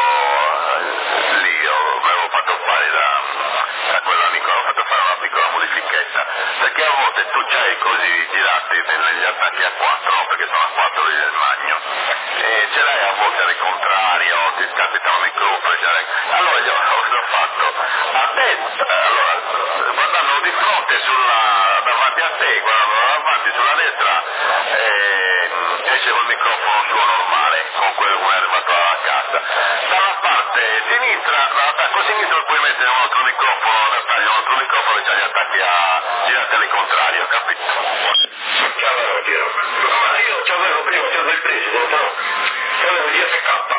Lì, io avevo fatto fare da, da quell'amico, avevo fatto fare una piccola modifichetta, perché a volte tu c'hai così girati negli attacchi a quattro, no? Perché sono a quattro lì del magno, e ce l'hai a volte al contrario, ti capita un microfono, allora io ho fatto, a te, allora, guardando di fronte sulla, davanti a te, guardando davanti sulla destra, eh, esce col microfono suo normale, con quello che è arrivato alla cassa. Dalla parte sinistra, dall'attacco sinistro puoi mettere un altro microfono da taglio, un altro microfono e c'ha gli attacchi a girate al contrario, capito? Chiamano, Giro. Ma io c'avevo prima, c'avevo il presidente, no? C'avevo il D F K.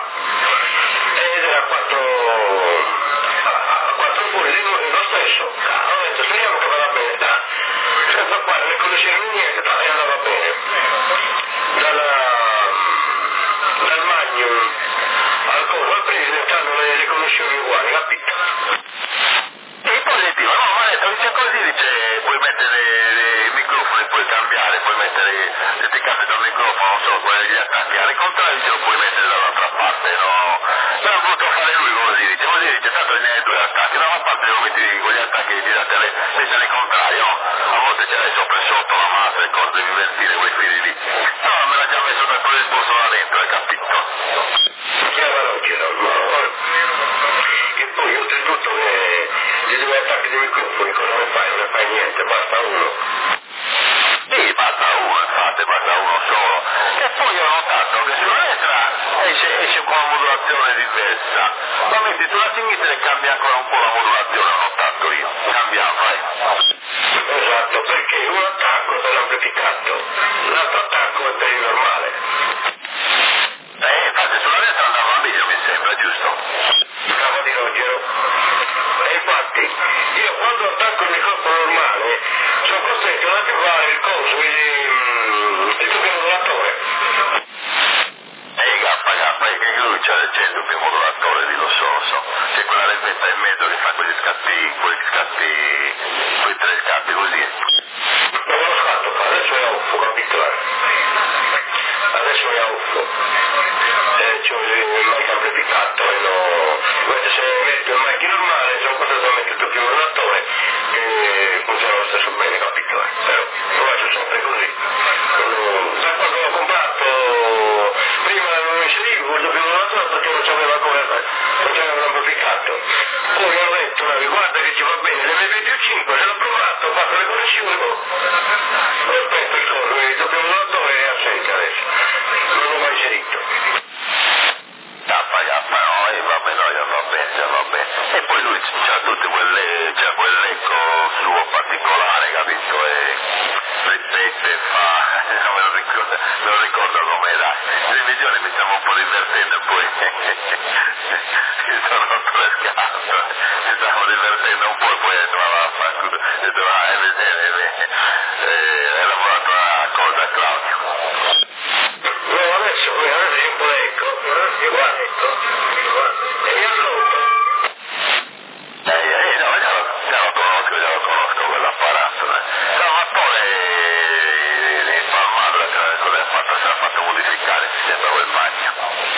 Ed era quattro... quattro fuori, lo stesso. Ho detto, speriamo che vada bene, dai. Senza fare le connessioni niente, dai, andava bene. Dalla... dal Magnum al coso, al presidente hanno le, le connessioni uguali, capito? E positivo, no, ma ha detto, dice così, dice, puoi mettere i microfoni, puoi cambiare, puoi mettere, se ti capita un microfono, non so, quelli degli attacchi al contrario, dice, lo puoi mettere dall'altra parte, no? Però ho voluto fare lui così, dice, così dice, tanto ne hai due attacchi, da una parte lo metti con gli attacchi girati alle, invece al contrario, no? A volte ce l'hai sopra e sotto la massa, e cose, devi invertire quei fili lì. No, me l'ha già messo da quello esposto là dentro, hai capito? Chiamano, Giro, no? E poi oltretutto eh, gli due attacchi di microfoni, cosa ne fai? Non ne fai niente, basta uno. Sì, basta uno, infatti, basta uno solo. E poi ho notato che sulla destra esce, esce con una modulazione diversa. Ma metti sulla sinistra e cambia ancora un po' la modulazione, ho notato io. Cambia, vai. Esatto, perché un attacco è per l'amplificato, l'altro attacco è per il normale. Eh, infatti sulla destra andava meglio, mi sembra, giusto? Bravo di Rogero. E infatti, io quando attacco il microfono normale, sono costretto ad attivare il coso, il, il doppio modulatore. Ehi, gappa, gappa, e che lui c'ha il doppio modulatore, lì lo so, lo so. C'è quella lempetta in mezzo che fa quegli scatti, quegli scatti, quei tre scatti così. Non l'ho fatto qua, adesso è a uffo, capito? Adesso è a uffo. Eh, c'ho il mic amplificato e no... Guarda, se metto il mic normale, sono costretto a mettere il doppio modulatore e funziona lo stesso bene, capito? Però lo faccio sempre così. Da quando l'ho comprato, prima non inserivo il doppio modulatore perché non c'aveva ancora, non c'aveva l'amplificato. Poi ho detto, guarda che ci va bene, l'M V più cinque, se l'ho provato, ho fatto le connessioni, oh, ho spento il coso, il doppio modulatore è assente adesso, non l'ho mai inserito. Gappa, gappa, no, e va bene, no, va bene, va bene. E poi lui c'ha tutte quelle, c'ha quell'eco suo particolare, capito? E ripete, fa, non me lo ricordo, me lo ricordo com'era. In televisione mi stavo un po' divertendo e poi mi sono rotto le scarpe, mi stavo divertendo un po' e poi ho detto, ma vaffanculo, ho detto, ah, è vedere, eh, era lavorato a cosa, Claudio. No, adesso, poi adesso c'è un po' l'eco, guarda, ecco, e mi ascolto. Eh, eh, no, già lo, già lo conosco, già lo conosco quell'apparato. Eh. Salvatore di Palmadra, cosa ha fatto? Se l'ha fatto modificare, si sembra quel bagno.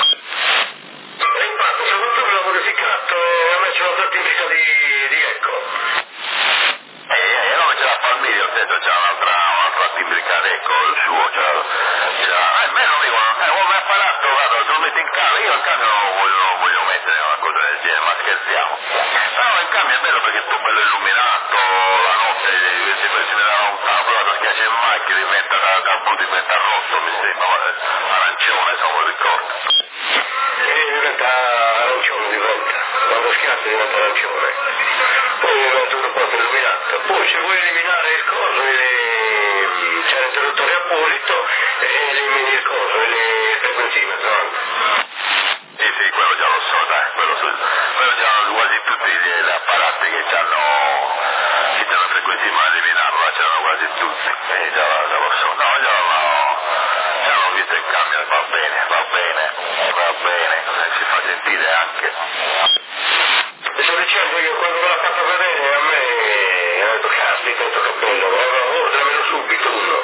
E infatti, Salvatore l'ha modificato e ha messo la certifica di, di eco. Eh, eh, no, c'era Palmirio, ho detto, c'era un'altra, un'altra timbrica d'eco, il suo, c'era, c'era, eh, me lo dico, eh, come apparato, guarda, lo metti in cambio, io il cambio non lo voglio, non voglio mettere una cosa del genere, ma scherziamo. Però il cambio è bello perché tu bello illuminato, la notte si vedeva un tavolo perché c'è in macchina, diventa da blu diventa rosso, mi sembra, arancione, se non lo ricordo. E diventa arancione di volta, quando schiaccia diventa arancione, poi diventa un po' illuminato, poi se vuoi eliminare il coso, le... c'è l'interruttore apposito e elimini il coso, e le frequenzimetro anche. Sì, sì, quello già lo so, dai, quello, so, quello già hanno quasi tutti gli apparati che hanno, che hanno frequenzimetro a eliminarlo, c'erano quasi tutti, e già, già lo so, no, già l'hanno, già l'hanno visto in cambio, va bene, va bene, va bene, si fa sentire anche. E sto dicendo che quando me l'ha fatto vedere a me, ho detto, caspita, questo cappello, ordinamelo subito uno.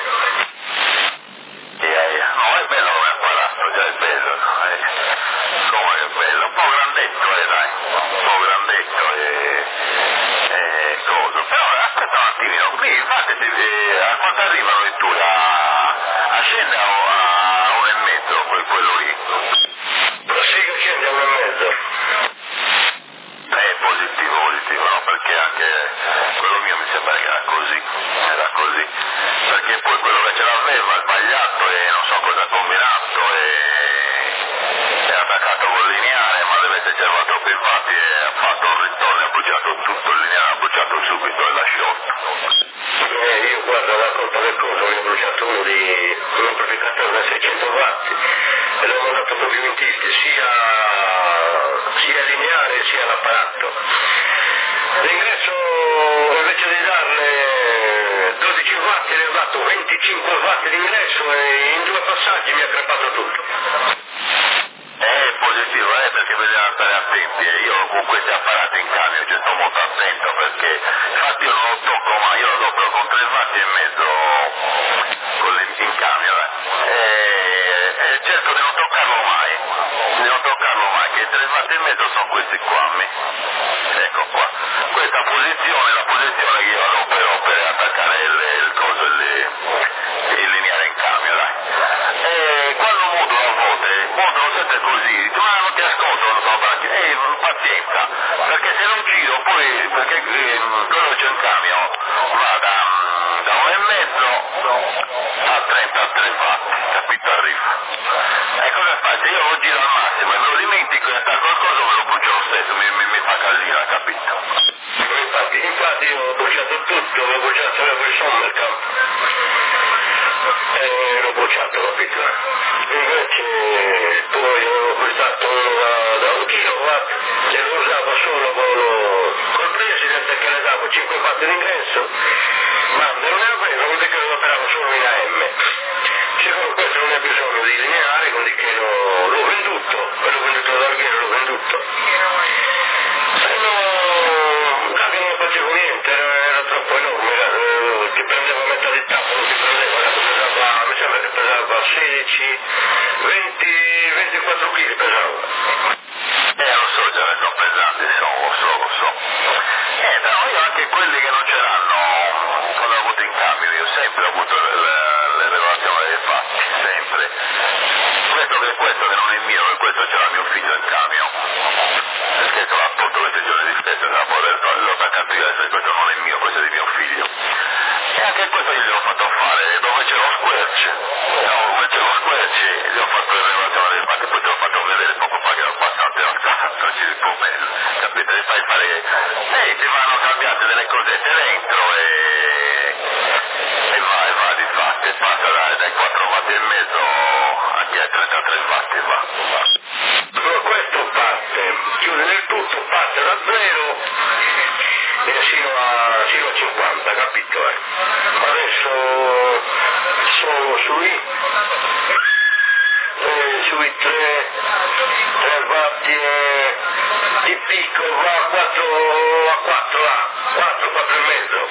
Yeah, yeah. No, è bello come apparato, già è bello, eh. Come è bello, un po' grandetto, eh, dai, un po' grandetto e, e cosa. Però aspetta un attimino, qui infatti eh, a quanto arrivano le tue? A, a scendere o a uno e mezzo, quel, quello lì? Sì che scende a uno e mezzo. Eh, positivo, positivo, no, perché anche quello mio mi sembra che era così, era così, perché poi quello che ce l'aveva ha sbagliato e non so cosa ha combinato e è attaccato col lineare, ma deve essere c'era troppo infatti e ha fatto un ritorno e ha bruciato tutto il lineare, ha bruciato subito e l'ha sciolto. Eh, io guardo la colpa del coso, mi ho bruciato uno di un amplificatore da seicento watt e l'ho mandato proprio in tilt, sia, sia lineare sia l'apparato. L'ingresso invece di darle dodici watt le ho dato venticinque watt di ingresso e in due passaggi mi ha crepato tutto. È positivo, eh, perché bisogna stare attenti e io con questi apparati in cambio ci sto molto attento perché infatti io non lo tocco mai, io lo tocco con tre watt e mezzo con le, in cambio eh. e, e cerco di non toccarlo mai, di non toccarlo mai, che i tre watt e mezzo sono questi qua a me, ecco qua, questa posizione, la posizione che io adopero per attaccare il, il coso, il, il lineare in cambio, dai. E quando modulo a volte, modulo sempre così, ma non ti ascolto, non sono tanti, e pazienza, perché se non giro poi, perché eh, quello che c'è in cambio va da, da uno e mezzo a trentatré watt, capito, arriva. E cosa faccio? Io lo giro al massimo e me lo dimentico e attacco il coso me lo brucio lo stesso, mi, mi, mi fa casino, capito? Infatti, infatti io ho bruciato tutto, l'ho bruciato il Sommerkamp e l'ho bruciato, capito? Invece poi avevo acquistato uno da, da un kilowatt e lo usavo solo con, col presidente che le davo cinque watt d'ingresso, ma non ne avevo, vuol dire che lo operavo solo in A M. Siccome questo non ha bisogno di lineare, quindi che l'ho, l'ho venduto, l'ho venduto da Alghero, l'ho venduto. Se no, cambio non facevo niente, era, era troppo enorme, era, eh, ti prendeva metà di tappo, non ti prendeva, pesava, mi sembra che pesava sedici, venti, ventiquattro chili pesava. Eh, lo so, già sono pesanti, sono, lo so, lo so. Eh, però io anche quelli che non ce l'hanno, quando ho avuto in cambio, io sempre ho avuto le, le, le relazioni dei fatti, sempre. Questo che questo che non è mio, che questo ce l'ha mio figlio in cambio. Perché se l'ha portato le sessioni di stessa, se l'ha portato, l'ho attaccato io, adesso questo non è mio, questo è di mio figlio. E anche questo io gli ho fatto fare, dove c'è lo squelch, no, dove c'è lo squelch, gli ho fatto le relazioni dei fatti, poi te l'ho fatto vedere poco fa che l'ho passato, non ci si può bene, capite? Li fai fare, e ti vanno cambiate delle cosette dentro e, e va, e va, di fatti, passa dai, dai quattro watt e mezzo anche a trentatré watt, va. Allora, questo parte, chiude del tutto, parte da zero e sino a, sino a cinquanta, capito? Eh? Adesso sono sui, eh, sui tre watt eh, di picco, va a quattro, a quattro, a quattro, quattro e mezzo.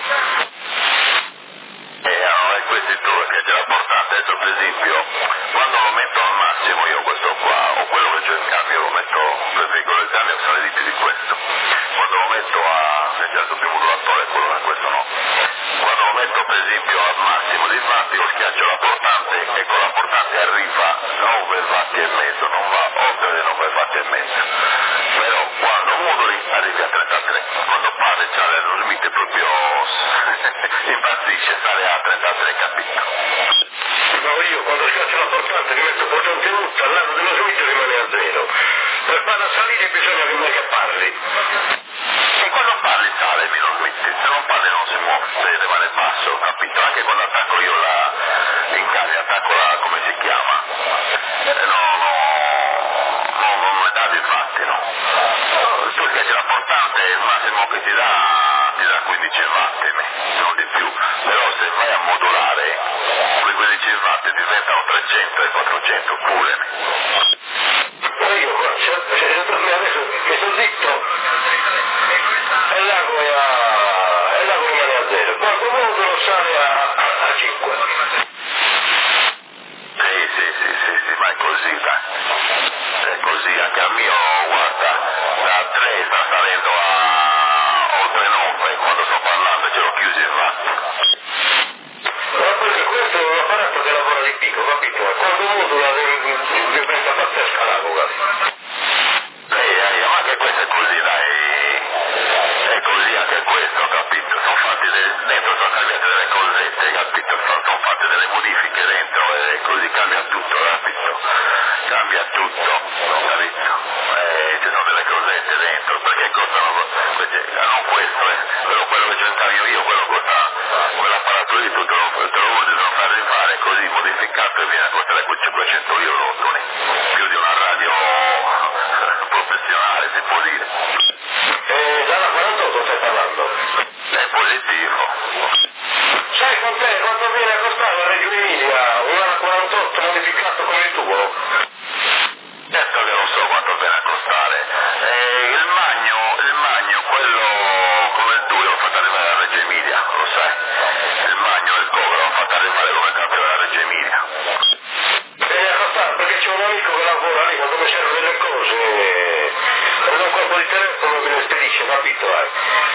E allora questo è tutto perché ce l'ha portato, adesso per esempio, quando lo metto al massimo io questo qua, o quello che c'è in cambio lo metto, preferisco il cambio sono le diti di questo, quando lo metto a, nel senso più modulatore, quello che questo no, quando lo metto per esempio al massimo di watt io schiaccio la portante e con la portante arriva nove watt e mezzo, non va oltre le nove watt e mezzo, però quando moduli arrivi a trentatré, quando parte c'è il limite impazzisce, sale a trentatré, capito? No, io quando scaccio la portante mi metto portante tutta, al lato dello Smith rimane a zero. Per farla salire bisogna che me che parli. E quando parli sale Milo Smith, se non parli non si muove, deve rimane basso, capito? Anche quando attacco io la l'incaglio, attacco la, come si chiama? Eh, no, no, no, non mi dà di fatti, no. Tu schiacci la portante, il massimo che ti dà, ti dà quindici watt, non di più, però se vai a modulare, quei quindici watt diventano trecento e quattrocento pure. Ma io qua, cioè, adesso mi sono zitto, e l'ago è a, e l'ago rimane a zero, quando modulo sale a, a, a cinque. Sì, sì, sì, sì, sì, ma è così, dai. È così, anche al mio, guarda, da tre sta salendo a oltre nove, quando sto parlando ce l'ho chiuso il watt. Ma perché questo è un apparato che lavora di picco, capito? E quando modula diventa pazzesca l'ago, capito? Eh, eh, ma anche questo è così, dai, è così anche questo, capito? Sono fatti de- dentro sono cambiate delle cosette, capito? Sono, sono fatte delle modifiche dentro e così cambia tutto, capito? Cambia tutto, capito? Eh, ci sono delle cosette dentro, perché costano, queste, ah, non questo, eh, però quello che c'entraio io, quello costa, quell'apparato lì tu te lo, te lo vuoi non far rifare così modificato e viene a costare quei cinquecento euro, Tony, più di una radio professionale si può dire. E dalla quarantotto stai parlando? È positivo. Sai con te quando viene a costare la Reggio Emilia un quarantotto modificato come il tuo? Certo che non so quanto viene a costare. Eh, il magno, il magno, quello come il tuo, l'ho fatto arrivare a Reggio Emilia, lo sai. Il magno e il cover l'ho fatto arrivare come cambio a Reggio Emilia. Viene a costare perché c'è un amico che lavora lì quando mi servono delle cose, prende un colpo di telefono me le spedisce, capito? Eh?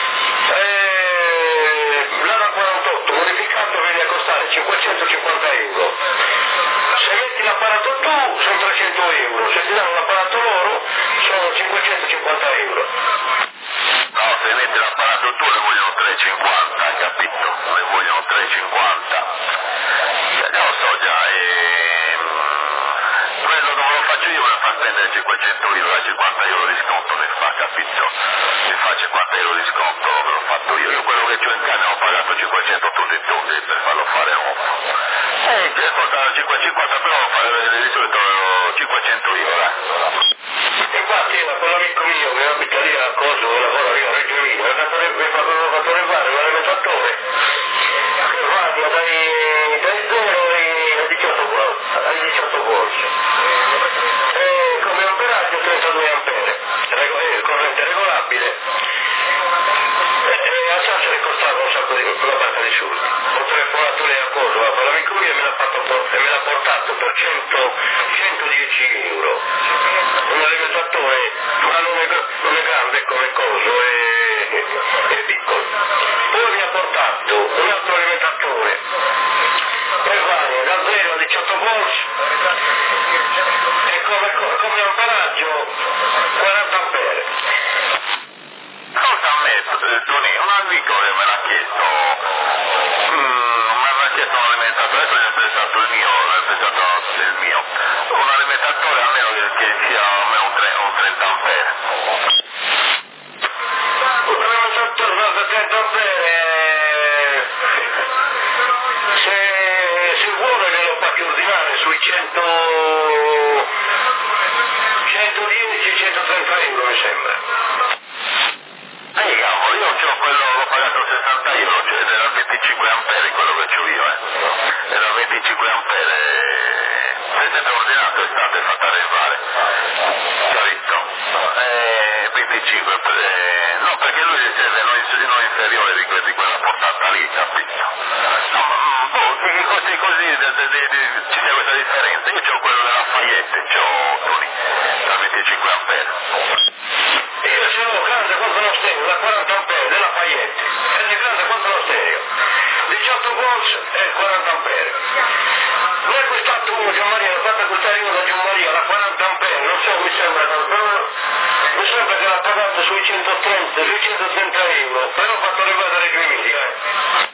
E l'Ara quarantotto modificato viene a costare cinquecentocinquanta euro. Se metti l'apparato tu sono trecento euro, se ti danno l'apparato loro sono cinquecentocinquanta euro. No, se metti l'apparato tu ne vogliono trecentocinquanta, hai capito? Ne vogliono trecentocinquanta. Eh, non lo so già, ehm, quello come lo faccio io me lo fa spendere cinquecento euro, da cinquanta euro di sconto mi fa, capito? Mi fa cinquanta euro di sconto, me l'ho fatto io. Io quello che c'ho in canna ho pagato cinquecento tutti i tondi per farlo fare nuovo. Eh, che costa cinquecentocinquanta però di solito cinquecento euro, eh. Infatti era quell'amico mio che abita lì a Coso, che lavora lì a Reggio Emilia, mi ha fatto arrivare un alimentatore che varia dai, dai zero ai diciotto volt, ai diciotto volt. E come amperaggio trentadue ampere, rego- eh, corrente regolabile. E, e a Sassari costava un sacco di una banca di soldi. Ho telefonato lei a Coso, a quell'amico mio e me l'ha fatto por- e me l'ha portato per cento, centodieci euro. Un alimentatore, ma non è, non è grande come coso, è, è piccolo. Poi mi ha portato un altro alimentatore che varia da zero a diciotto volt e come, come amperaggio quaranta ampere. Cosa a me, eh, Tony, un amico che me l'ha chiesto, mm, mi aveva chiesto un alimentatore, adesso gli ho pensato il mio, ho pensato il mio, un alimentatore almeno che, che sia almeno un, tre, un trenta ampere. Un alimentatore da trenta ampere, se, se vuole glielo faccio ordinare sui cento, centodieci centotrenta euro mi sembra. Eh, cavolo, io c'ho quello, l'ho pagato sessanta euro, cioè era venticinque ampere quello che c'ho io, eh. Era venticinque ampere, se siete ordinato è stato fatto arrivare, capito? Eh, venticinque, eh, no perché lui gli serve non, non inferiore di, que- di quella portata lì, capito? No, ma, mm, boh, che così, così, de, de, de, de, ci sia questa differenza, io c'ho quello della Fayette, c'ho, Tony, da venticinque ampere. Io ce l'ho grande quanto lo stereo, da quaranta ampere, della Fayette, ed è grande quanto lo stereo, diciotto volts e quaranta ampere. Non è acquistato uno Gianmaria, l'ho fatto acquistare uno da Gianmaria, da quaranta ampere, non so, mi sembra, però mi sembra che l'ha pagato sui centotrenta, sui centotrenta euro, però ho fatto arrivare a Reggio Emilia, eh.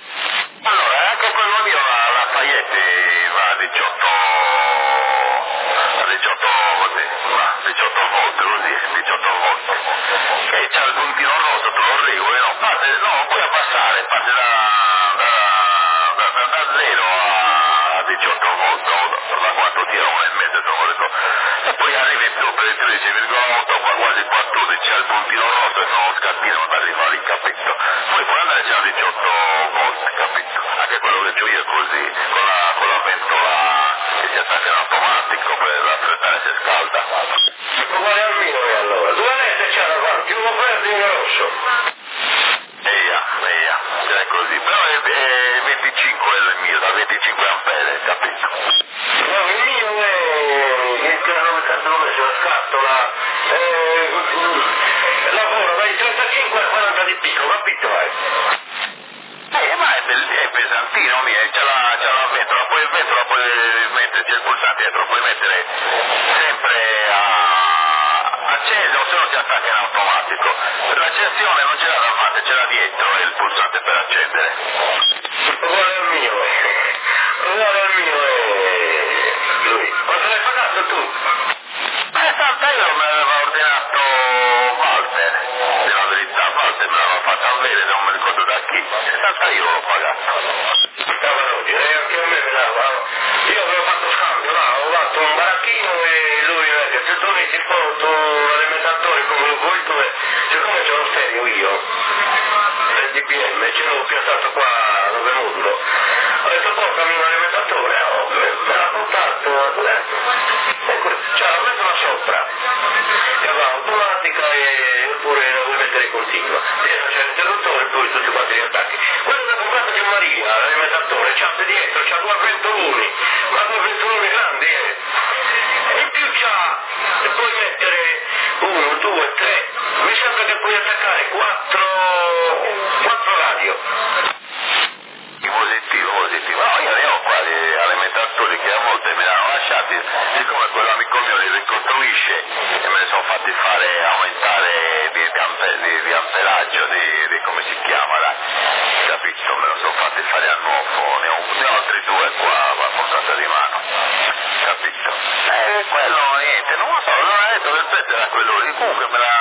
mattina, una e mezza sono le cose. E poi arrivi tu per il tredici virgola otto, qua quasi quattordici al puntino rosso e sono scattino per arrivare in capito. Poi puoi andare già a diciotto volte, capito? Anche quello che c'ho io è così, con la, con la ventola che si attacca in automatico per raffreddare se scalda. Uguale al mio e allora, due lette c'è da fare, più uno verde e uno rosso. Eia, eia, è così, però è, è venticinque è il mio, da venticinque ampere, capito? No, il mio è il che l'hanno messo sulla scatola, eh, lavora dai trentacinque a quaranta di picco, capito? Eh, ma è, bell- è pesantino, mia, c'è la, c'è la ventola, poi il ventola puoi mettere, c'è il pulsante dietro, puoi mettere sempre a acceso, se no si attacca in automatico. Per l'accensione non c'era davanti, c'era dietro il pulsante per accendere. Uguale al mio, uguale al mio è lui. Quanto l'hai pagato tu? sessanta euro me l'aveva ordinato Walter, della verità, Walter me l'aveva fatta avere, non mi ricordo da chi, sessanta euro l'ho pagato. Stava oggi, e anche a me me dava, io avevo fatto scambio, là, ho fatto un baracchino e lui, eh, se tu mi ti porto l'alimentatore come lo vuoi tu, eh, siccome c'è lo stereo io, del D P M, ce l'ho piazzato qua dove modulo, ho detto portami un alimentatore, oh, me me l'ha portato, eh, ecco, cioè l'ho messo là sopra, e va automatica e pure la vuoi mettere continua, dentro c'è l'interruttore e poi tutti quanti gli attacchi. Quello che ha comprato c'è Maria, l'alimentatore, c'ha dietro, c'ha due ventolini, ma due ventolini grandi, eh. E in più c'ha, e puoi mettere uno, due, tre, mi sembra che puoi attaccare quattro, quattro radio. Positivo, positivo. No, io ne ho qua gli alimentatori che a volte me li hanno lasciati, siccome quell'amico mio li ricostruisce e me ne sono fatti fare aumentare di, di, amper, di, di amperaggio, di, di come si chiama, là. Capito? Me lo sono fatti fare a nuovo, ne ho, ne ho altri due qua a portata di mano. Capito? Eh, quello niente, non lo so, non ha detto che il prezzo era quello lì, comunque me l'ha...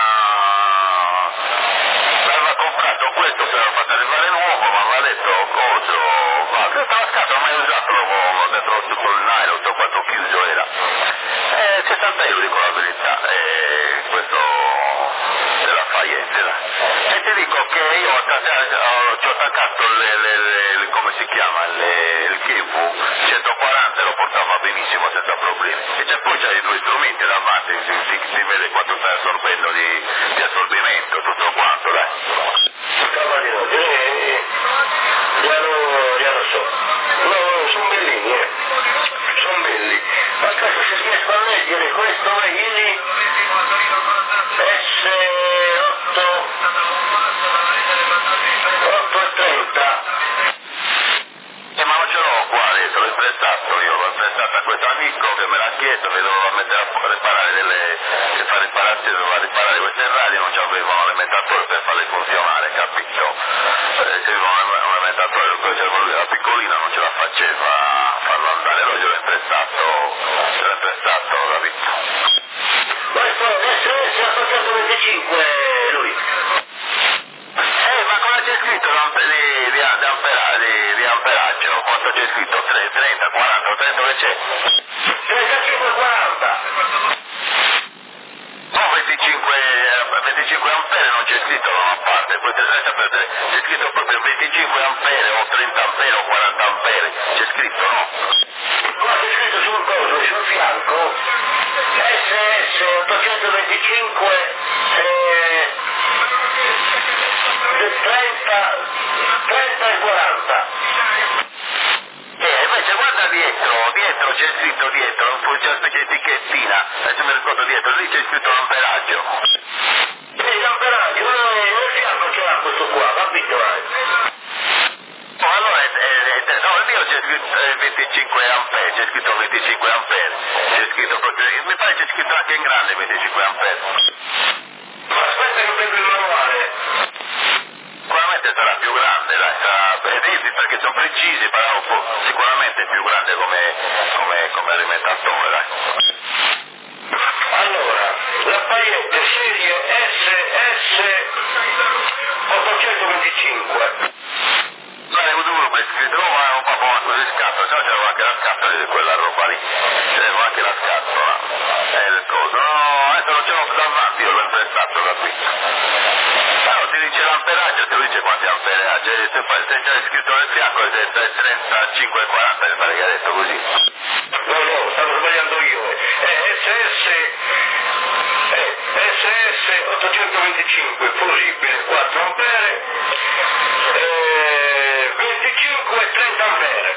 l'aveva comprato questo per l'ha fatto arrivare nuovo, ma mi ha detto coso, ma questa la scatola mai usato, l'ho dentro col nylon, so quanto chiuso era. Eh, sessanta euro dico la verità, eh, questo della Faiente là. E ti dico che io ho attaccato, ho, ci ho attaccato le, le, le, come si chiama, le, il K V centoquaranta e lo portava benissimo senza problemi. E c'è poi c'hai i due strumenti davanti, si, si, si vede quanto stai assorbendo di, di assorbimento, tutto quanto, dai. Cavaliere, eh, già lo, già lo so. No, sono bellini, eh. Sono belli. Ma aspetta, se riesco a leggere, questo è il S otto otto e trenta. Eh, ma non ce l'ho qua adesso, l'ho imprestato io, l'ho imprestato a questo amico che me l'ha chiesto, mi dovevo mettere a riparare delle, che fa riparazione, doveva riparare queste radio, non c'avevano l'alimentatore per farle funzionare, capito? Eh, c'avevano un alimentatore, poi c'era lui, era piccolino, non ce la faceva a farlo andare, allora gliel'ho imprestato, gliel'ho imprestato, capito? Questo S S ottocentoventicinque, lui. Eh, ma cosa c'è scritto di, di, di, ampera, di, di amperaggio? Quanto c'è scritto? trenta, quaranta, trenta che c'è? trentacinque quaranta. No, venticinque, venticinque ampere non c'è scritto da una parte, poi c'è scritto proprio venticinque ampere o trenta ampere o quaranta ampere, c'è scritto, no? Qua c'è scritto sul coso, sul fianco, S S ottocentoventicinque eh, trenta, trenta e quaranta. Eh, invece guarda dietro, dietro c'è scritto dietro, un po' c'è una specie di etichettina, adesso mi ricordo dietro, lì c'è scritto l'amperaggio. Sì, l'amperaggio, uno nel fianco ce l'ha questo qua, capito? No, allora, è, è, è, no, il mio c'è scritto eh, venticinque ampere, c'è scritto venticinque ampere, c'è scritto proprio, mi pare c'è scritto anche in grande venticinque ampere. Ma aspetta che prendo il manuale. Sicuramente sarà più grande, dai, sarà, eh, perché sono precisi, però sicuramente è più grande come, come, come alimentatore, dai. Allora, la Faiente serie S S ottocentoventicinque. Guarda, ho dovuto scritto, no, ma è un po' come così scatto, se no c'era anche la scatola di quella roba lì, c'era anche facciamo davanti, io l'ho imprestato, capito? Però ti dice l'amperaggio, ti dice quanti amperaggi, se fai se c'è scritto nel fianco è trentacinque e quaranta, mi pare che ha detto così. No, no, stavo sbagliando io. È S S, è S S ottocentoventicinque, fusibile quattro ampere, eh, venticinque e trenta ampere.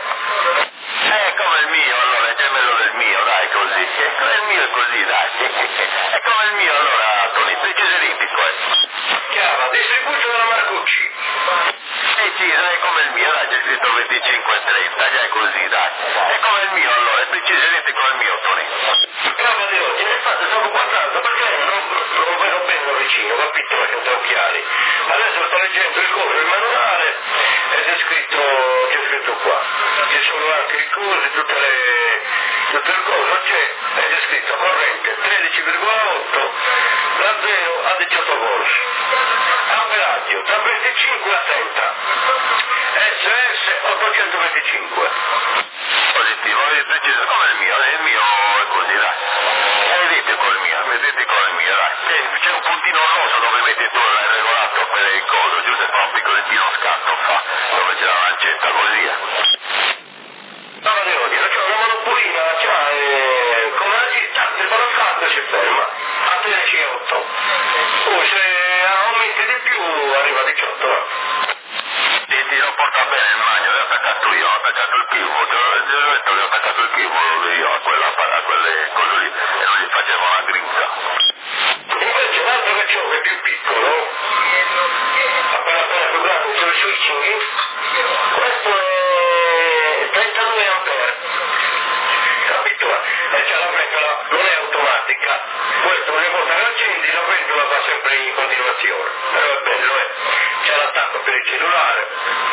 È come il mio, allora, è gemello del mio, dai, così. È il mio è così, dai. È come il mio, allora, Tony, preciso olimpico, eh. Chiama, distribuito dalla Marcucci. Eh sì, dai, è come il mio, dai, c'è scritto venticinque e trenta, dai, così, dai. È come il mio, allora, è preciso identico al mio, Tony. Bravo di oggi, infatti stavo guardando perché non, non vedo bene da vicino, capito, perché ho occhiali. Adesso sto leggendo il coso, il manuale, e c'è scritto, c'è scritto qua. Ci sono anche i cosi, tutte le, tutto il coso c'è, e c'è scritto corrente tredici virgola otto, da zero a diciotto volt. Amperaggio, da venticinque a trenta. S S ottocentoventicinque. Positivo, è preciso come il mio, il mio è così, dai. È identico al mio, è identico al mio, dai. C'è un puntino rosso dove metti tu l'hai regolato per il coso, giusto, e fa un piccolino scatto, fa, dove c'è la lancetta, così. No, devo dire, c'è una monopolina, c'ha, eh, come la città, se fa lo scatto si ferma, a tredici e otto. Poi se aumenti di più arriva a diciotto. Sì, sì, lo porta bene il magno, l'ho attaccato io, ho attaccato il pivo, te l'ho detto che ho attaccato il pivo io a quella, a quelle cose lì, e non gli facevo una grinza. Invece l'altro che c'ho che è più piccolo, appena appena più grande, c'è il switching, questo è trentadue ampere, capito? E c'è la pentola, non è automatica, questo ogni volta che accendi la pentola va sempre in continuazione, però è bello, eh? C'è l'attacco per il cellulare.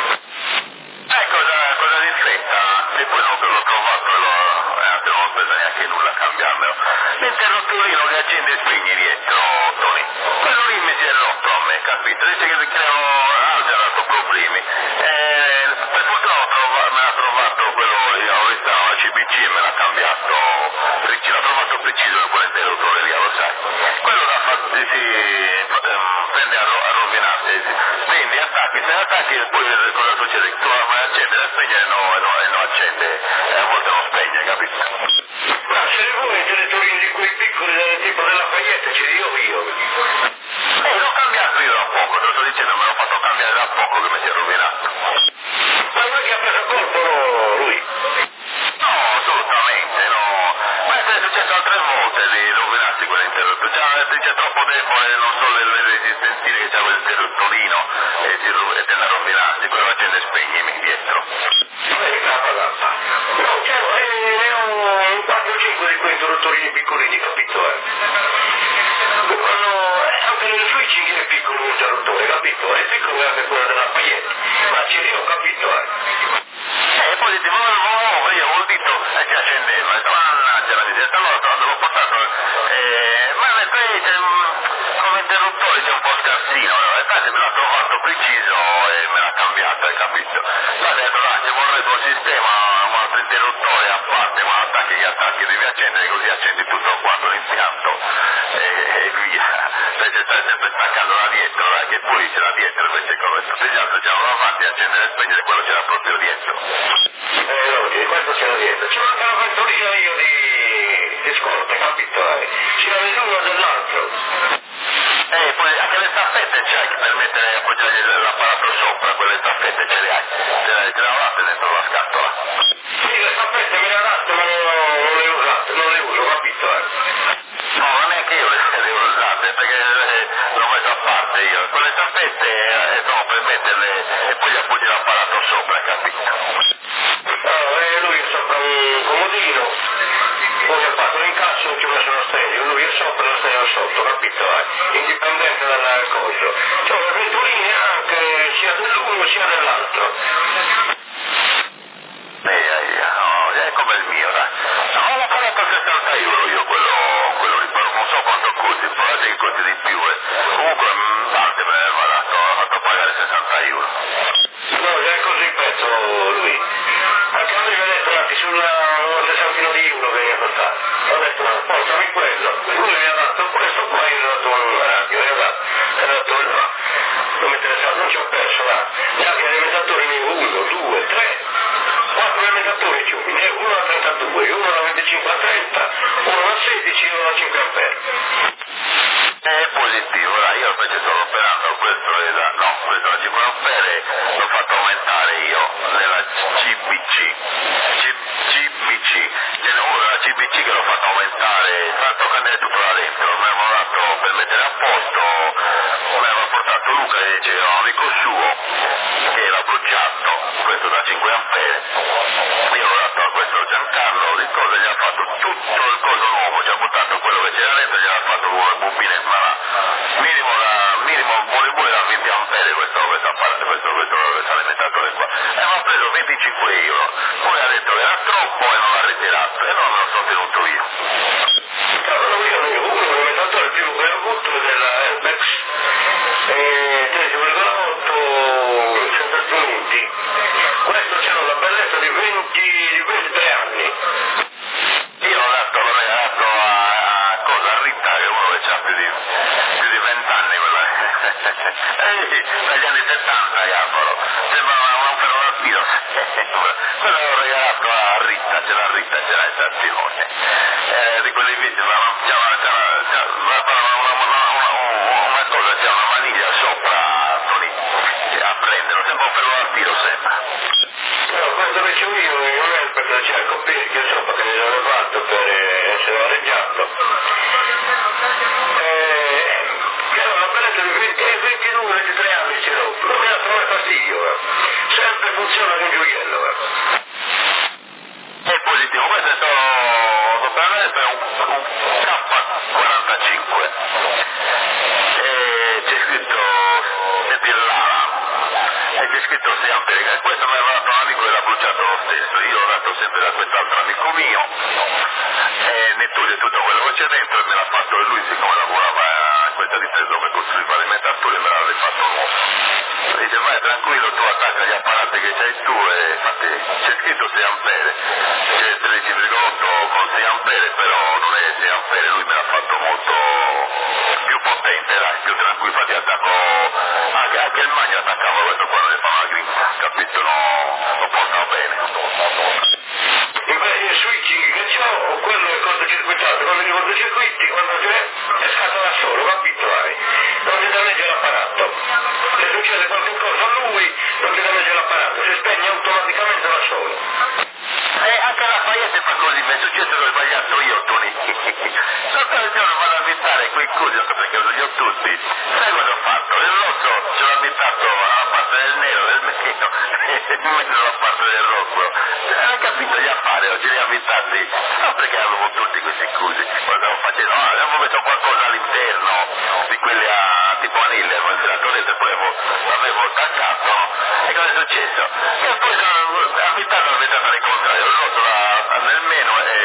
Eh, cosa, cosa di fretta? E poi non l'ho trovato e l'ho, eh, non ho preso neanche nulla a cambiarmelo. L'interruttorino che accende e spegne dietro, Tony. Quello lì mi si è rotto a me, capito? Dice che si creano altri ha dato problemi. Eh, per fortuna ho trovato, me l'ha trovato quello, io ho visto la C B C e me l'ha cambiato, ce l'ha trovato preciso quell'interruttore lì, lo sai. Quello da fatto, si ehm, prende a, ro- a rovinarsi, prendi, attacchi, se attacchi e poi cosa succede? Tu la vai a accendere, a spegnere no, e no, e non accende, e a volte non spegne, capito? Ma ce ne vuoi interruttorini di quei piccoli del tipo della Payette? Ce li ho io. Eh, l'ho cambiato io da poco, te lo sto dicendo, me l'ho fatto cambiare da poco che mi si è rovinato. Ma non è che ha preso colpo lui? No, assolutamente, no. Ma è successo altre volte di rovinarsi quell'interruttore. C'è, c'è troppo debole, non so, le, le resistenzine che c'ha quell'interruttorino e, si, ro- e tende a rovinarsi, quello accende e spegne dietro. Vedi che la pagata. No, chiaro, eh, ne ho un quattro o cinque di quei interruttorini piccolini, capito, eh? Quando, eh, anche nel switching è piccolo un interruttore, capito? È piccolo anche quello della Payette. Ma ce li ho, capito, eh? Eh, poi dici, ma no, io col dito e che accendeva, e mannaggia la miseria, allora quando l'ho portato, eh, ma le poi c'è un- come interruttore c'è un po' scarsino, no? Infatti me l'ha trovato preciso e me l'ha cambiato, hai capito? Ma ha detto, no, ci vorrebbe un sistema, un altro interruttore a parte, ma attacchi che attacchi devi accendere, così accendi tutto quanto l'impianto e, e via. Perché stai sempre staccando da dietro, dai, che poi c'era dietro invece come tutti gli altri c'erano davanti a accendere e spegnere, quello c'era proprio dietro. Eh, no, che questo c'era dietro. C'è anche una ventolina io di, di scorte, capito, eh? C'era l'uno dell'altro. Eh, poi anche le staffette c'hai per mettere, appoggiare l'apparato sopra, quelle staffette ce le hai, ce le hai gravate dentro la scatola. Sì, le staffette me le ha dato, ma non, non le ho usate, non le uso, capito, eh? No, non è che io le, le ho usate, perché eh, l'ho messo a parte io. Quelle staffette eh, sono per metterle e poi gli appoggi l'apparato sopra, capito? No, e lui è sopra un comodino, poi ha fatto l'incasso e ci ho messo lo stereo, lui è sopra e lo stereo sotto, capito, eh? Indipendente dal coso. C'ho le ventoline anche sia dell'uno sia dell'altro. Eh, eh, no, è come il mio, dai. No, l'ho pagato sessanta euro io, quello, quello lì, però non so quanto costi, però che costi di più, eh. Comunque, mh, parte me l'ha dato, l'ha fatto pagare sessanta euro. No, è così penso lui. Anche a me mi ha detto anche sulla sessantina di euro che mi ha costato. Ho detto no, portami quello. Lui mi ha dato questo qua. interessato, non ci ho perso, va. Gli altri alimentatori ne ho uno, due, tre, quattro alimentatori giù, ne ho uno da trentadue, uno da venticinque a trenta, uno da sedici e uno da cinque ampere. È positivo, ora io invece sto operando questo è da, no, questo da cinque ampere l'ho fatto aumentare io nella C B C, C B C, ce n'è uno della C B C che l'ho fatto aumentare, tanto candele tutto là dentro, mi avevano dato per mettere a posto, mi aveva portato Luca che diceva un amico suo che era bruciato, questo da cinque ampere, io l'ho dato a questo Giancarlo, di cosa gli ha fatto tutto il coso nuovo, ci ha buttato quello che c'era dentro, gli ha fatto due bobine, ma minimo, la, minimo vuole pure da venti ampere questo, questa parte, questo, questo, questo alimentatore qua, e mi ha preso venticinque euro, poi ha detto che era troppo e non l'ha ritirato, e non me lo sono tenuto io. Allora io ne ho uno, un alimentatore il primo che ho avuto della Airbex, tredici virgola otto, senza strumenti, questo c'era la bellezza di venti, ventitré anni. Io l'ho dato, l'ho regalato a, a cosa, a Rita, che è uno che ha più di, più di venti anni, quella. eh, dagli anni settanta, Iapolo, sembrava un ferrovapio. Quello l'ho regalato a Rita, c'era Rita, c'era in stazione. Eh, di quelli visti, ma c'è una, c'è una, c'è una, una, una, una, una cosa, c'è una maniglia sopra, Tony, a prenderlo, sembra un ferrovapio, sembra. No, questo che c'ho io non è per c'è il coppino che sopra che ne avevo fatto per essere vareggiato. Eh, che era una bellezza di ventidue ventitré anni ce l'ho, non mi ha trovato fastidio, eh. Sempre funziona di un gioiello. Eh. È positivo, questo è sto per adesso è un, un K quarantacinque. E c'è scritto è Birlala e c'è scritto sei ampere, questo mi aveva dato un amico e l'ha bruciato lo stesso, io l'ho dato sempre da quest'altro amico mio e ne toglie tutto quello che c'è dentro e me l'ha fatto lui, siccome lavorava a questa ditta dove costruiva alimentatori e me l'ha rifatto nuovo. Dice vai tranquillo, tu attacca gli apparati che c'hai tu e infatti c'è scritto sei ampere, c'è tredici virgola otto con sei ampere, però non è sei ampere, lui me l'ha fatto molto più potente, dai, più tranquillo, infatti attacco anche, anche il magno attaccava questo qua, non gli fa una grinta, capito? No, lo portano bene. Invece il switching che c'ho, quello è cortocircuitato, quando i cortocircuiti, quando c'è, è scatta da solo, capito? Non ti danneggia l'apparato. Se succede qualche cosa a lui, non ti danneggia l'apparato, si spegne automaticamente da solo. Eh, anche la Faiete fa così, mi è successo che ho sbagliato io, Tony. Sotto il giorno vado a abitare quei cosi, perché li ho tutti. Sai cosa ho fatto? Il rosso ce l'ho abitato alla parte del nero, del meno, e meno alla parte del rosso. Hai capito gli affari, oggi li ho abitati, non perché avevo tutti questi cosi. Cosa stavo facendo? No, avevo messo qualcosa all'interno di quelli a tipo anille, con il tiratore, poi avevo, l'avevo attaccato, e cosa è successo? E poi sono abitato abitato al contrario, il rosso la, nel meno e,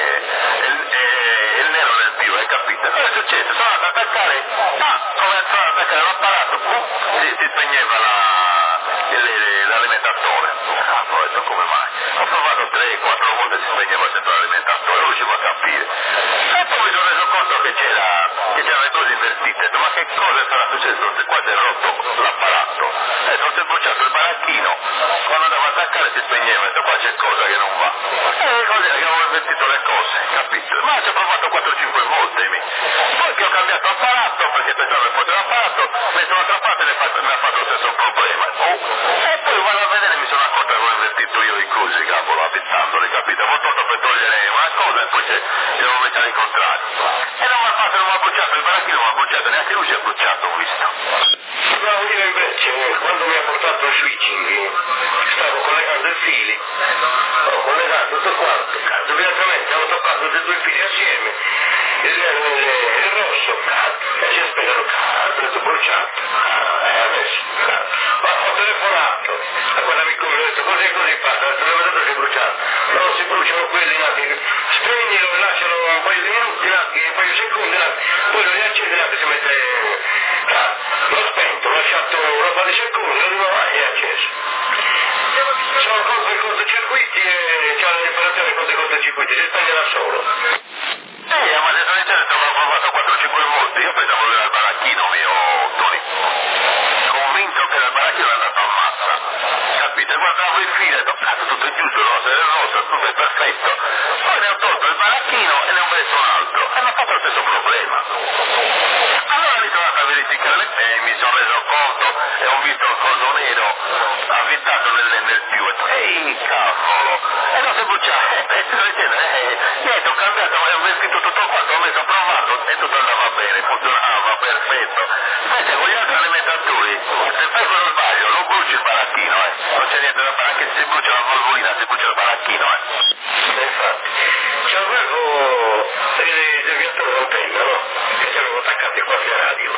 e, e il nero nel più, hai capito? Cosa è successo? Sono andato ad attaccare, ah, come sono ad attaccare l'apparato, pum, si, si spegneva la, l'alimentatore. Ah, ho detto come mai? Ho provato tre quattro volte, si spegneva sempre l'alimentatore, non riuscivo a capire. E poi mi sono reso conto che c'era, che c'erano le cose invertite, ho detto, ma che cosa sarà successo? Se qua si è rotto l'apparato, e non si è bruciato il baracchino, quando andavo a attaccare si spegneva, ho detto qua c'è cosa che non va. E così abbiamo invertito le cose, capito? Ma ci ho provato quattro cinque volte, mi. Poi che ho cambiato apparato, perché pensavo che fosse l'apparato, messo un'altra parte e mi ha fatto lo stesso problema. Oh. E poi vado a vedere, mi sono accorto che avevo invertito io i cosi, cavolo, abitandoli, capito? Avevo tolto per togliere una cosa e poi ci avevo messo all'incontrario. E non mi ha fatto, non mi ha bruciato, il baracchino non mi ha bruciato, neanche lui si è bruciato, ho visto. No, io invece, quando mi ha portato il switching, stavo collegando i fili, ho collegato tutto quanto, cazzo, direttamente avevo toccato tutti e due i fili assieme, il, il, il rosso, cazzo, e si è spiegato, cazzo, è tutto bruciato, ah, e adesso, cazzo, ma ho telefonato a quell'amico mio, ho detto, così così passa, ho detto, l'ho si è bruciato, non si bruciano quelli, un attimo, spegnilo e lascialo un paio di minuti, un attimo, un paio di secondi, un attimo, poi lo riaccende, un attimo, si mette, cazzo, l'ho spento, ho lasciato una paio di secondi, lo rimuovo e è acceso. Sono cose i cortocircuiti e c'è la riparazione con i cortocircuiti, si spegne da solo. Eh, ma se sono iniziato ho provato quattro cinque volte, io pensavo che era il baracchino mio, Tony. Convinto nuovi fili, ho detto, cazzo, tutto è giusto, rosa è rosa, tutto è perfetto. Poi ne ho tolto il baracchino e ne ho messo un altro, e mi ha fatto lo stesso problema. Allora mi sono andato a verificare le e mi sono reso conto e ho visto il coso nero avvitato nel, nel più, e ho detto, ehi, cavolo, e non si bruciava, e sto dicendo, eh, niente, ho cambiato, ho vestito tutto quanto, ho messo, ho provato, e tutto andava bene, funzionava, perfetto. Invece con gli altri alimentatori, se fai quello sbaglio, non bruci il baracchino, eh, non c'è niente da fare, anche se si brucia la valvolina, si brucia il baracchino, eh. E infatti, c'avevo dei deviatori d'antenna, no? Che ci avevo attaccati qua a radio.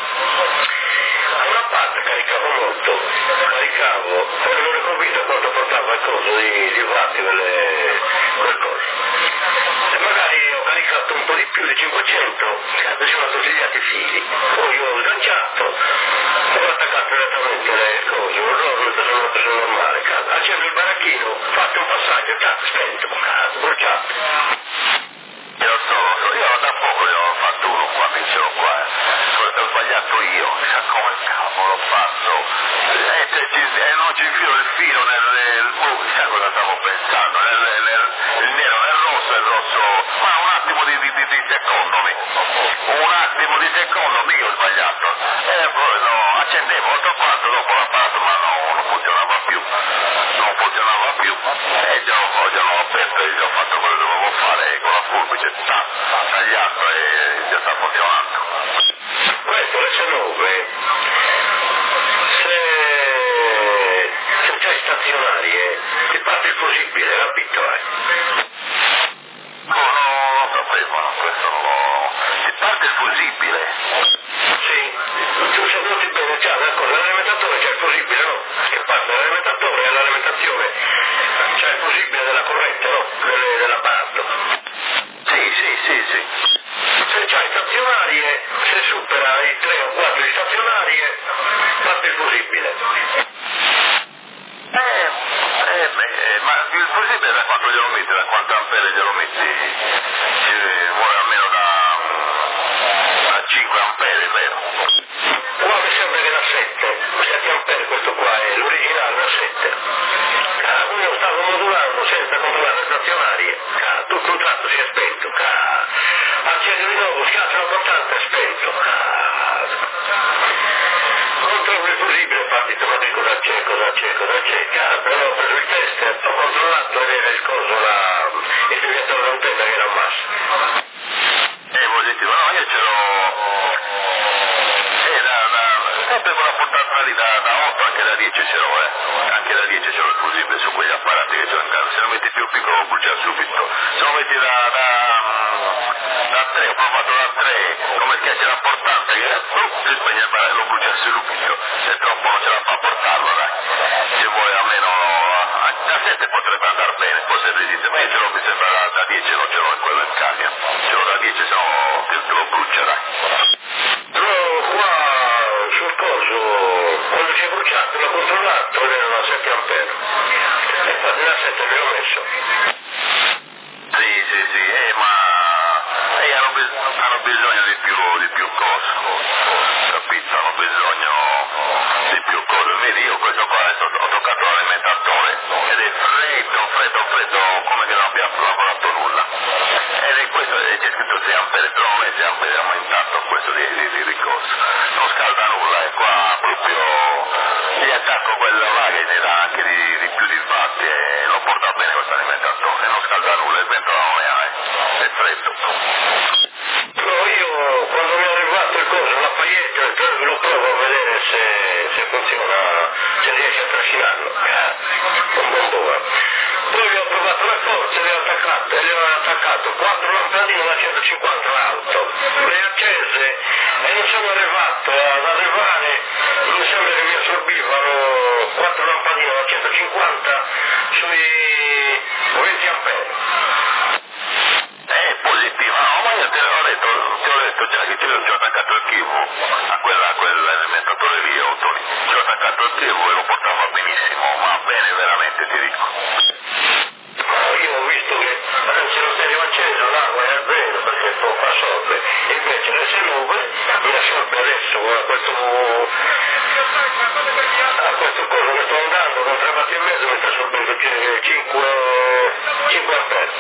A una parte caricavo molto, caricavo, e non ero convinto quanto portava il coso di, di watti quelle, quel coso. E magari ho caricato un po' di più di cinquecento, mi sono assottigliati i fili, poi ho sganciato, ho attaccato direttamente le cose, un orologio sono preso normale, cazzo. Accendo il baracchino, fatto un passaggio, cazzo, spento, cazzo, bruciato. Io so, so, io da poco ne ho fatto uno qua, vincero qua, eh. Ho sbagliato io, chissà come cavolo faccio, e, e, e non ci infilo il filo nel, nel boh, chissà cosa stavo pensando, nel, nel, il nero nel rosso e il rosso, ma un attimo di, di, di, di secondo, mi. un attimo di secondo, mica ho sbagliato, e poi no, accendevo, tutto quanto dopo l'apparato, ma no, non funzionava più, non funzionava più, e già, già l'ho aperto e già ho fatto quello che dovevo fare con la forbice, sta tagliato e già sta funzionando. Questo le S nove, se, se c'hai stazionarie, ti parte il fusibile, capito? Eh? No, no, non lo sapevo, no, questo non lo... Ti parte il fusibile? Sì, tu sei venuti bene, già, d'accordo, l'alimentatore c'è il fusibile, no? Che parte dall'alimentatore all'alimentazione, c'è il fusibile della corrente, no? Delle, della Bardo. Sì, sì, sì, sì. Se c'hai stazionarie, se supera i tre o quattro di stazionarie, parte il fusibile. Eh, eh, beh, ma il fusibile da quanto glielo metti, da quanto ampere glielo metti? Ci vuole almeno da, da cinque ampere, vero? Qua mi sembra che da sette, sette ampere questo qua è l'originale da sette. Ah, quindi lo stavo modulando senza controllare le stazionarie. Ah, tutto un tratto si è spento. Ah, accendo di nuovo, schiaccio la portante, è spento. Ah, controllo il fusibile, partito, ma che cosa c'è, cosa c'è, cosa c'è. Ah, però ho preso il test, ho controllato ed era il coso, la, il deviatore d'antenna che era un massimo. Eh, positivo, no, io ce l'ho... Eh, da, da... sempre con la portata lì da, da otto, anche da dieci ce l'ho, eh. Anche da dieci ce l'ho il fusibile su quegli apparati che c'ho in casa. Se lo metti più piccolo lo brucia subito. Se lo metti da... da... da tre, ho provato da tre, come si chiama, c'è la portante che... Uh, si spegne il baracchino, lo brucia subito. Se troppo non ce la fa a portarlo, dai. Ci vuole almeno... Da sette potrebbe andare bene, forse resiste, ma io ce l'ho, mi sembra da, da dieci, non ce l'ho in quello in cambio. Ce l'ho da dieci, se no te, te lo brucia, dai. Però qua sul coso, quando si è bruciato, l'ho controllato ed era da sette ampere. E infatti da sette me l'ho messo. Sì, sì, sì, eh, ma eh, hanno, bis- hanno bisogno di più, di più cose, capito? Hanno bisogno di più cose. Vedi, io questo qua adesso ho toccato l'alimentatore ed è freddo, freddo, freddo, come che non abbia lavorato nulla. Ed è questo, e c'è scritto sei ampere, però non è sei ampere aumentato questo di, di, di, di cose. Non scalda nulla, e qua proprio gli attacco quello là che ne dà anche di, di più di fatti e lo porta bene questo alimentatore, non scalda nulla, il vento non ne ha, eh. È freddo. Però io quando mi è arrivato il coso, la pailletta, lo provo a vedere se, se funziona, se riesce a trascinarlo. Un bombone. Poi ho provato la forza, le ho attaccate, e le ho attaccato quattro lampadine da centocinquanta l'auto, le ho accese e non sono arrivato ad arrivare, mi sembra che mi assorbivano quattro lampadine da centocinquanta sui venti ampere. È positiva, no, ma io te l'ho detto, ti ho detto già che ci ho attaccato il chivo a quella, a quell'alimentatore lì, Ottoni. Ci ho attaccato il chivo e lo portava benissimo, ma bene veramente, ti dico. Io ho visto che se lo stereo acceso l'acqua è a zero perché poco assorbe, invece le S nove mi assorbe adesso con questo Ah, questo coso che sto andando con tre vatti e mezzo mi sta assorbendo cinque ampere.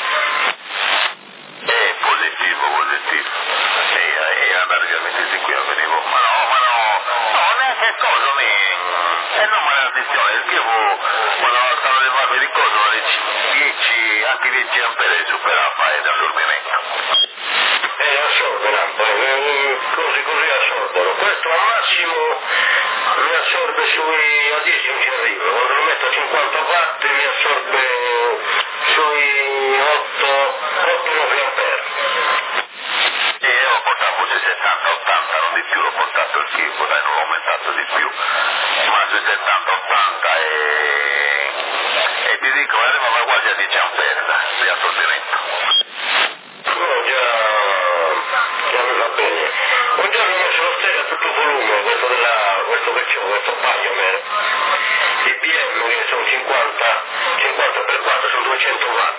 È positivo, positivo. Sì, è andato realmente sicuro, venivo. Ma no, ma no, no, neanche cosa mi... E non me la attenzione, perché io quando stanno le varie di cosa, dieci, anche dieci ampere supera la fase di assorbimento. E assorbe lampo, così così assorbono. Questo al massimo mi assorbe sui a dieci non ci arrivo, quando lo metto a cinquanta watt mi assorbe sui otto nove ampere. E io l'ho portato forse settanta ottanta, non di più, l'ho portato il chilo, dai, non l'ho aumentato di più, ma sui settanta ottanta e, e ti dico, arrivava quasi a dieci ampere di assorbimento. No, già, già mi va bene. Un giorno ho messo lo stereo a tutto volume, questo della, questo che c'ho, questo Pioneer, i B M che sono cinquanta, cinquanta per quattro, sono duecento watt.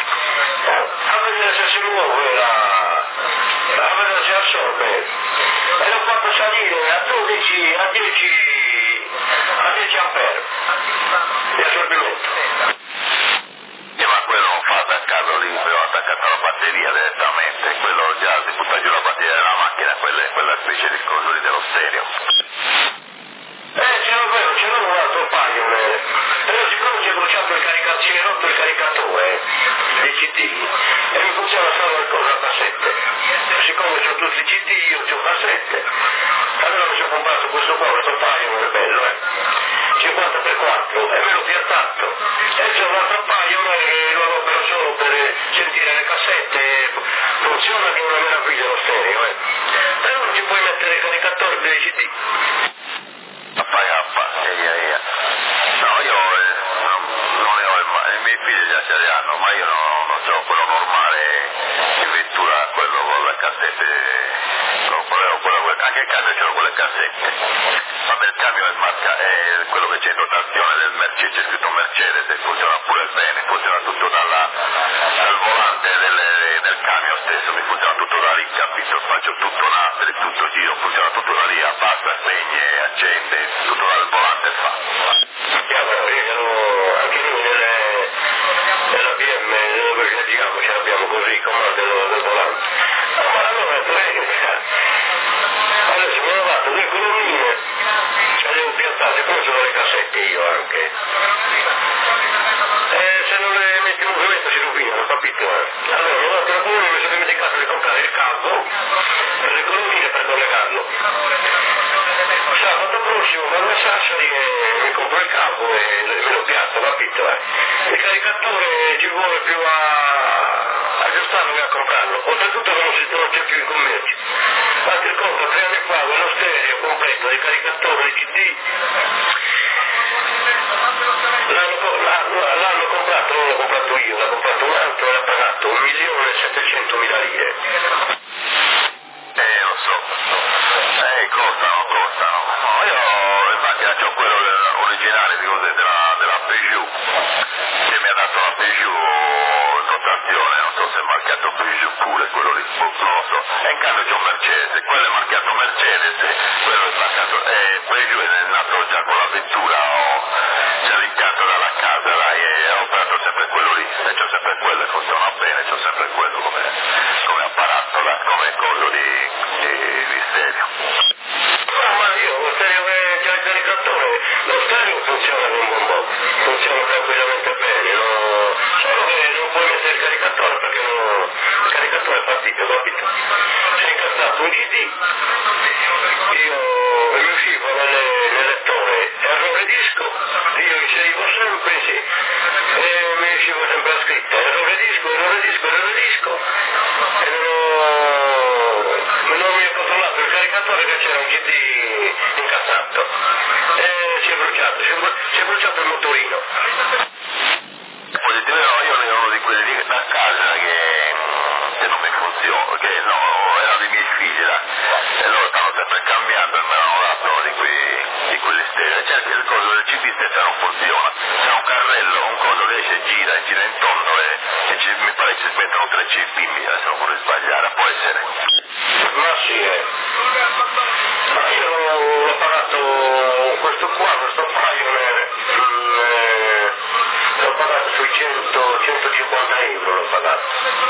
A vedere se si muove la, a vedere se assorbe. E l'ho fatto salire a dodici, a dieci, a dieci ampere di assorbimento. E ma quello non fa attaccato lì, però ho attaccato la batteria direttamente, quello già si butta giù la batteria della macchina, quella è quella specie di coso lì dello stereo. Eh, ce l'ho vero, ce l'ho un altro paio, però siccome si è bruciato il caricatore, si è rotto il caricatore dei C D e mi funziona solo il coso a cassette. Siccome ho tutti i C D, io ho cassette, allora mi sono comprato questo qua, questo paio, è bello, eh, cinquanta per quattro, e me l'ho piazzato. E c'è un altro paio che lo adopero solo per sentire le cassette, funziona che è una meraviglia lo stereo, eh. Però non ci puoi mettere il caricatore dei C D. Fai appa, eia, eia. No, io eh, non, non ne ho, il, i miei figli già ce li hanno, ma io non, non so, quello normale in vettura, quello con le cassette, no, quello, quello, anche in casa c'ho quelle cassette. Vabbè, il camion è marca, è quello che c'è in dotazione del Mercedes, c'è scritto Mercedes, e funziona pure bene, funziona tutto dalla, dal volante del, del camion stesso, mi funziona tutto da lì, capito? Faccio tutto nastri, tutto giro, funziona tutto da lì, abbassa, spegne, accende, tutto dal volante fa. Chiaro, io anche noi nelle, nella B M dove viaggiamo ce l'abbiamo così, comando del, del volante. Ah, ma allora tecnica. Adesso mi ho dato due colonnine, ce le ho piazzate, poi sono le cassette io anche. E se non le metti in movimento si rovinano, capito? Allora mi ho dato la colonnina e mi sono dimenticato di comprare il cavo per le colonnine per collegarlo. Sabato prossimo vado a Sassari e mi compro il cavo e me lo piazzo, capito? Eh? Il caricatore ci vuole più a aggiustarlo che a comprarlo, oltretutto non, si, non c'è più in commercio. Altri compro tre anni fa quello stereo completo di caricatore di C D, l'hanno, l'hanno, l'hanno comprato, non l'ho comprato io, l'ha comprato un altro e l'ha pagato un milione e settecentomila lire. Eh, lo so, eh, costano, costano. No, io infatti ho quello originale di cos'è, della, della Peugeot, che mi ha dato la Peugeot in dotazione, non so se è marchiato Peugeot pure, quello lì, non lo so. E in cambio c'è un Mercedes, quello è marchiato Mercedes, quello è marchiato, eh, Peugeot è nato già con la vettura, oh, c'è l'impianto dalla casa, dai, e ho operato sempre quello lì, e c'ho sempre quello e funziona bene, c'ho sempre quello come, come apparato, là, come coso di, di, di stereo. No, ma io lo stereo che c'è il caricatore, lo stereo funziona come un buon funziona tranquillamente bene, no? Solo che non puoi mettere il caricatore perché no, il caricatore è partito, capito? Si è incazzato un D D, io mi uscivo nelle, nel lettore errore disco, io inserivo sempre, sì, e mi uscivo sempre la scritta, errore disco, errore disco, errore disco, e non ho, non mi ho controllato il caricatore che c'era un C D incazzato, e si è bruciato, si è, bru- si è bruciato il motorino. Positivo, no, io ne ho uno di quelli lì da casa che, che non mi funziona, che no, erano dei miei figli là, e loro stanno sempre cambiando e me l'hanno dato di, quei, di quelli stereo. Certo che il coso del C D stesso non funziona, c'è un carrello, un coso che esce, gira e gira in tondo e, e ci, mi pare che ci mettono tre C P, adesso non vorrei sbagliare, può essere. Ma sì, eh. Ma io l'ho pagato questo qua, questo Pioneer, eh, l'ho pagato sui cento, centocinquanta euro, l'ho pagato.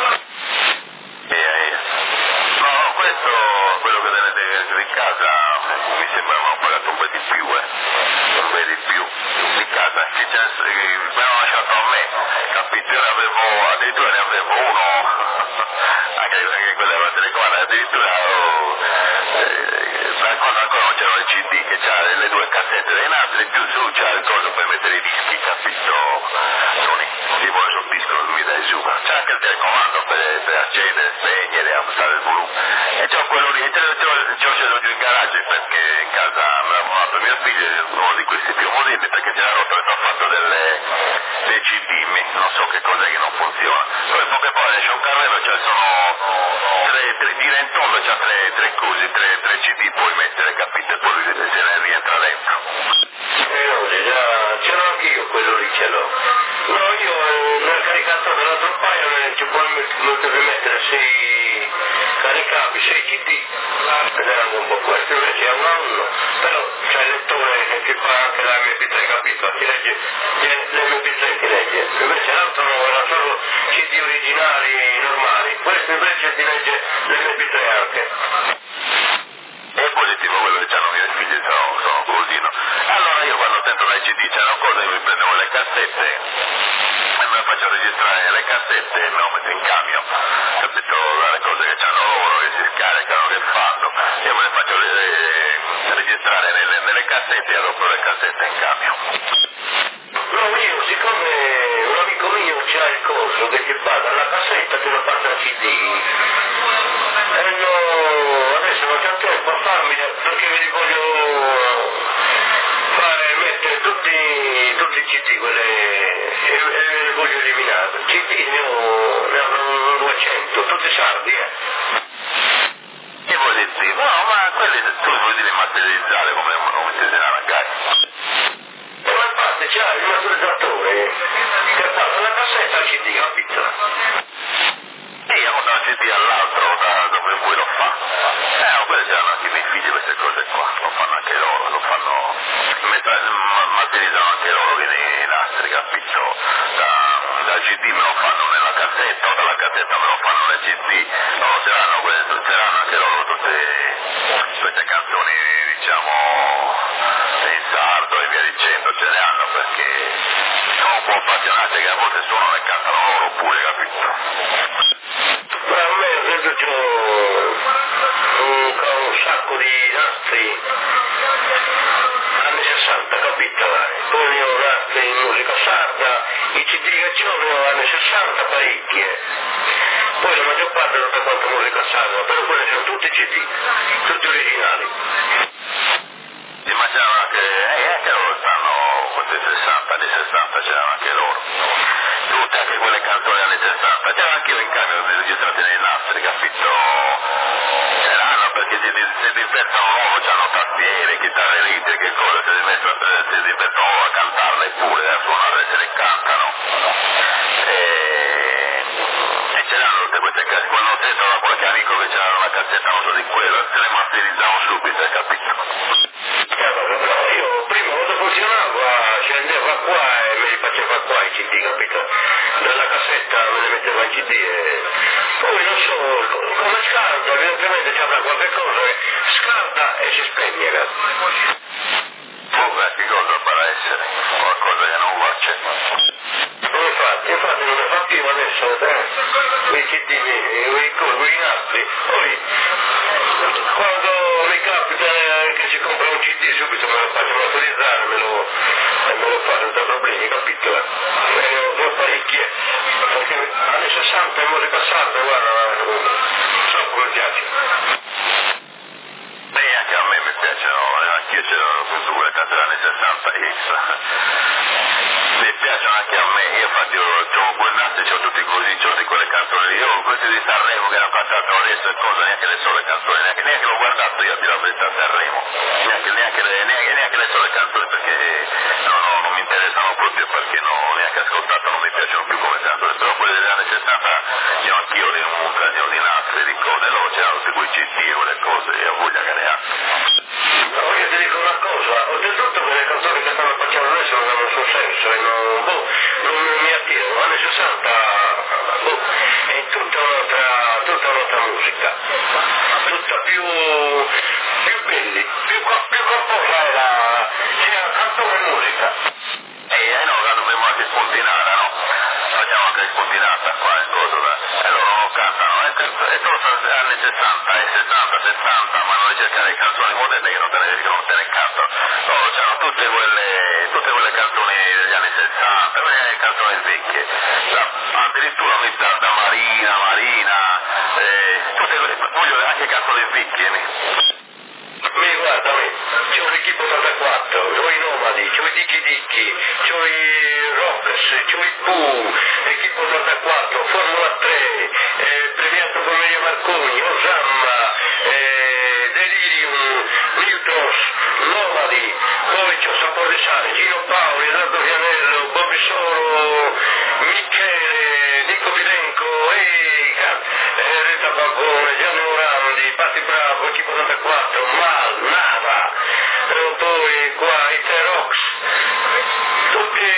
Eh, eh. No, questo, quello che tenete in casa, mi sembra che ho pagato un po' di più, eh. Un po' di più. Di casa, che c'è, me l'ho lasciato a me, capito? Io ne avevo, addirittura ne avevo uno, anche, anche quella della telecomanda, addirittura oh, eh, quando ancora non c'erano i C D, che c'ha le due cassette dei nastri, più su c'ha il coso per mettere i dischi, capito? Tony, si vuole sul disco lui dai su, c'è anche il telecomando per, per accendere, spegnere, abbassare il volume, e c'ho quello lì, ce l'ho sceso giù in garage perché in casa me l'ha monato mio figlio, uno di questi più moderni, perché c'era rotto e mi ha fatto delle, dei C D, non so che cos'è che non funziona, poi poche poi c'è un carrello, cioè sono tre, tre tira in tondo, c'ha tre, tre cose, tre, tre C D, puoi mettere, capite, e poi se ne rientra dentro. Eh no, già, ce l'ho anch'io quello lì, ce l'ho. No, io nel caricatore dell'altro paio ci puoi mettere sei caricabili, sei C D, ed erano un po' questo, invece è un anno, però c'è il lettore che ti fa anche la M P tre, capito? Ti legge, l'M P tre ti legge, invece l'altro no, era solo C D originali normali, questo invece ti legge l'M P tre anche. È positivo quello che hanno i miei figli, sono, sono così, no? Allora io quando sento dai C D c'erano cose, io mi prendevo le cassette e me le faccio registrare nelle cassette e me lo metto in camion, capito? Le cose che hanno loro, che si scaricano, che fanno, io me le faccio le, le, registrare nelle, nelle cassette e dopo le cassette in camion. No, io siccome un amico mio c'ha il coso che ti fa dalla cassetta, te lo passa il C D, e no, adesso non c'ho tempo a farmi, perché me li voglio fare, mettere tutti, tutti i C D, quelle, e, e li voglio eliminare. C D ne ho, ne avrò duecento, tutti sardi, eh. E positivo, no, ma quelli tu vuoi dire materializzare come un desiderato magari. E ma infatti c'ha il maturizzatore che passa la cassetta al C D, capito? Sì, io da un C D all'altro, da dove vuoi lo fa. Eh, no, quelli c'erano anche i miei figli queste cose qua, lo fanno anche loro, lo fanno, materializzano anche loro nei nastri, capito? Da, da C D me lo fanno nella cassetta, o dalla cassetta me lo fanno nel C D, loro c'erano, c'erano anche loro tutte queste canzoni, diciamo, in sardo e via dicendo, ce le hanno perché sono un po' appassionati che a volte suonano e cantano loro pure, capito? Ma a me per esempio c'ho un, un sacco di nastri anni sessanta, capito? Poi ne ho nastri in musica sarda, i C D che c'ho ne ho anni sessanta parecchie, poi la maggior parte non so quanto musica sarda, però quelle sono tutti C D, tutti originali. Sì, ma c'erano anche, eh, anche loro stanno, questi sessanta, anni sessanta c'erano anche loro, tutte anche quelle canzoni anni sessanta, c'erano anche io in cambio registrati nei nastri, capito? C'erano perché si, si divertono loro, c'hanno tastiere, chitarre elettriche, cose, si divertono, si divertono loro a cantarle pure, a suonare se le cantano. E, e c'erano tutte queste cassette, quando sentono qualche amico che c'era una cassetta, non so di quello, se le masterizzavo subito, hai capito? Io prima quando funzionava scendeva qua e me li faceva qua i C D, capito? Dalla cassetta me li metteva in C D e poi non so come scalda, evidentemente c'avrà qualche cosa che scalda e si spegne. Oh, che cosa farà essere? Qualcosa che non va c'è. Infatti, infatti non ne fa più adesso, eh? I C D, i corvi, i nastri, poi quando mi capita che si compra un C D subito me lo faccio autorizzare, me lo, e me lo fa senza problemi, capito? E ne ho, ne ho parecchie, perché anni sessanta in musica sarda, guarda, so come piace. Beh, anche a me mi piacciono, anch'io c'ero appunto quelle canzoni anni sessanta X. Mi piacciono anche a me, io infatti ho quel nastro, c'ho tutti così, c'ho di quelle canzoni lì, io questi di Sanremo che hanno cantato adesso e cosa, neanche le sole canzoni, neanche, neanche l'ho guardato io a dire la verità a Sanremo, neanche, neanche, le, neanche, neanche le sole canzoni perché no, no, non mi interessano proprio perché non ho neanche ascoltato, non mi piacciono più come canzoni, però quelle degli anni sessanta io anch'io di un casino di nastri, di cose, loro c'erano tutti quei C D e quelle cose e ho voglia che ne ha. No, io ti dico una cosa, oltretutto adesso e non, boh, non mi attirano. Anni sessanta boh, è tutta un'altra, tutta un'altra musica, tutta più, più belli, più, più corposa era sia canzone e musica. E eh, no, la dobbiamo anche spuntinare, no? Facciamo anche spuntinata qua in cosa, e loro non cantano, e tutto anni sessanta e sessanta, settanta, ma non cercare canzoni moderne che non te ne, che non te ne cantano. Loro c'hanno tutte quelle, tutte quelle canzoni degli anni sessanta, quelle canzoni vecchie, la, addirittura ogni tanto Marina, Marina, eh, tutte quelle, voglio anche canzoni vecchie. Mi guarda me, c'ho l'equipo ottantaquattro, c'ho i Nomadi, c'ho i Dichi Dichi, c'ho i Rocks, c'ho i Pooh, equipo ottantaquattro, Formula tre, eh, premiato con Media Marconi, Osamma, eh, Delirium, Newtons, Nomadi, poi c'ho Sapore di Sale, Gino Paoli, Edoardo Vianello, Bobby Soro, Michele, Nico Fidenco, Eica, eh, Rita Babone, Gianni Morandi, Patti Bravo, equipo ottantaquattro, Mal, Nava, eh, poi qua i T-Rox, tutti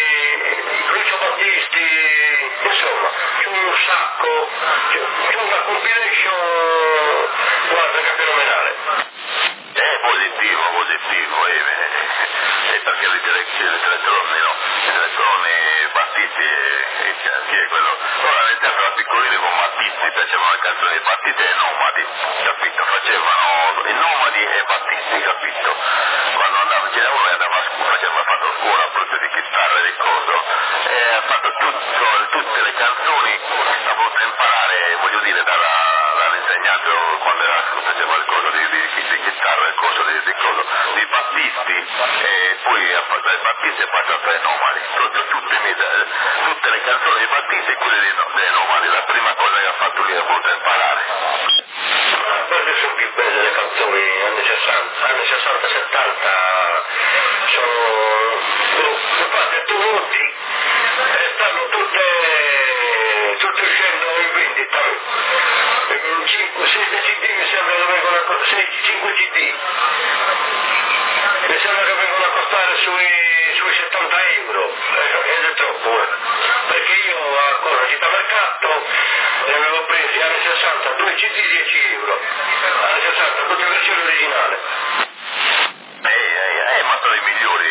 Lucio Battisti, insomma, c'è un sacco, c'è, c'è una compilation, guarda che fenomenale. È positivo, positivo, eh, eh, perché i teletroni, no? I teletroni Battisti, eh, chi è quello? Ora nel teatro da piccolini con Battisti facevano le canzoni di Battisti e Nomadi, capito? Facevano i Nomadi e Battisti, capito? Quando andava, c'era uno che andava a scuola, faceva fatto scuola proprio di chitarra e di coso, e ha fatto tutto, tutte le canzoni, ha voluto imparare, voglio dire, dalla, dall'insegnante quando era, faceva il coso di, di, di chitarra, il coso di, di coso, di Battisti, e poi ha fatto i Battisti e passato ai Nomadi, proprio tutte, tutte le canzoni di Battisti e quelle dei, dei Nomadi, la prima cosa che ha fatto lui ha voluto imparare. Ma quelle sono più belle le canzoni anni sessanta, anni sessanta settanta, sono, infatti tutti, e stanno tutte, tutte uscendo in vendita, sei C D mi sembra che vengono a sei, cinque C D, mi sembra che vengono a costare sui, sui settanta euro, ed è troppo, eh. Perché io a cosa città mercato ne avevo presi anni sessanta, due C D dieci euro, anni sessanta, tutta la versione originale. Eh, eh, eh, ma sono i migliori,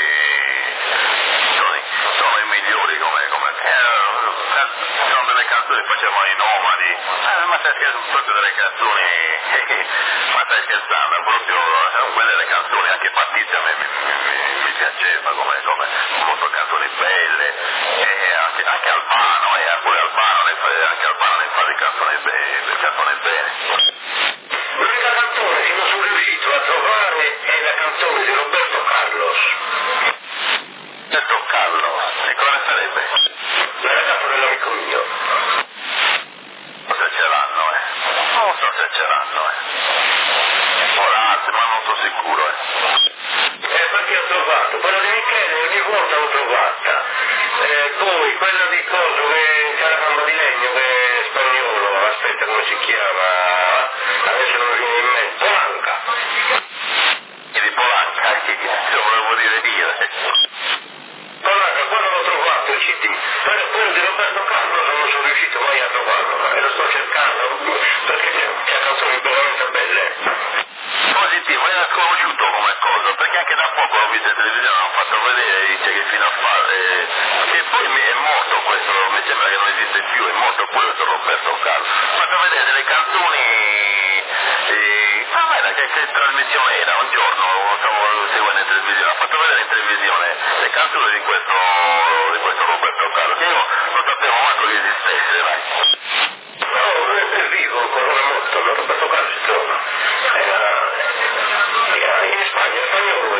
sono, sono i migliori come, come eh, sono delle canzoni che facevano i Nomadi, eh, ma stai scherzando, proprio delle canzoni, eh, ma stai scherzando, proprio, sono quelle delle canzoni, anche Battisti a me mi, mi, mi piaceva, come, come, molto canzoni belle, e anche, anche Albano, eh, pure Albano, ne fa, anche Albano ne fa le canzoni belle, canzoni bene. L'unica canzone che non sono riuscito a trovare è la canzone di Roberto Carlos. Roberto Carlos, e come sarebbe? La ragazza dell'amico mio. Non so se ce l'hanno, eh. Non so se ce l'hanno, eh. Può darsi, ma non sono sicuro, eh. Eh, perché ho trovato? Quella di Michele ogni volta l'ho trovata. Eh, poi quella di Coso che c'è la gamba di legno che è spagnolo, aspetta come si chiama, adesso non mi viene in mente, Polanca. E di Polanca, che lo volevo dire io. Polanca, quello l'ho trovato il C D, però quello di Roberto Carlos non sono riuscito mai a trovarlo, e lo sto cercando perché c'è canzoni veramente belle. Positivo, era sconosciuto come cosa, perché anche da poco l'ho visto in televisione, l'hanno fatto vedere, dice che fino a fare, e poi mi è morto questo, mi sembra che non esiste più, è morto pure questo Roberto Carlos, ha fatto vedere delle canzoni, e, ah, guarda, che, che trasmissione era, un giorno, stavo seguendo in televisione, ha fatto vedere in televisione le canzoni di questo, di questo Roberto Carlos, che io non sapevo manco che esistesse, vai. No, è vivo ancora, non è morto, no, Roberto Carlos si trova. Era, era in Spagna, è spagnolo.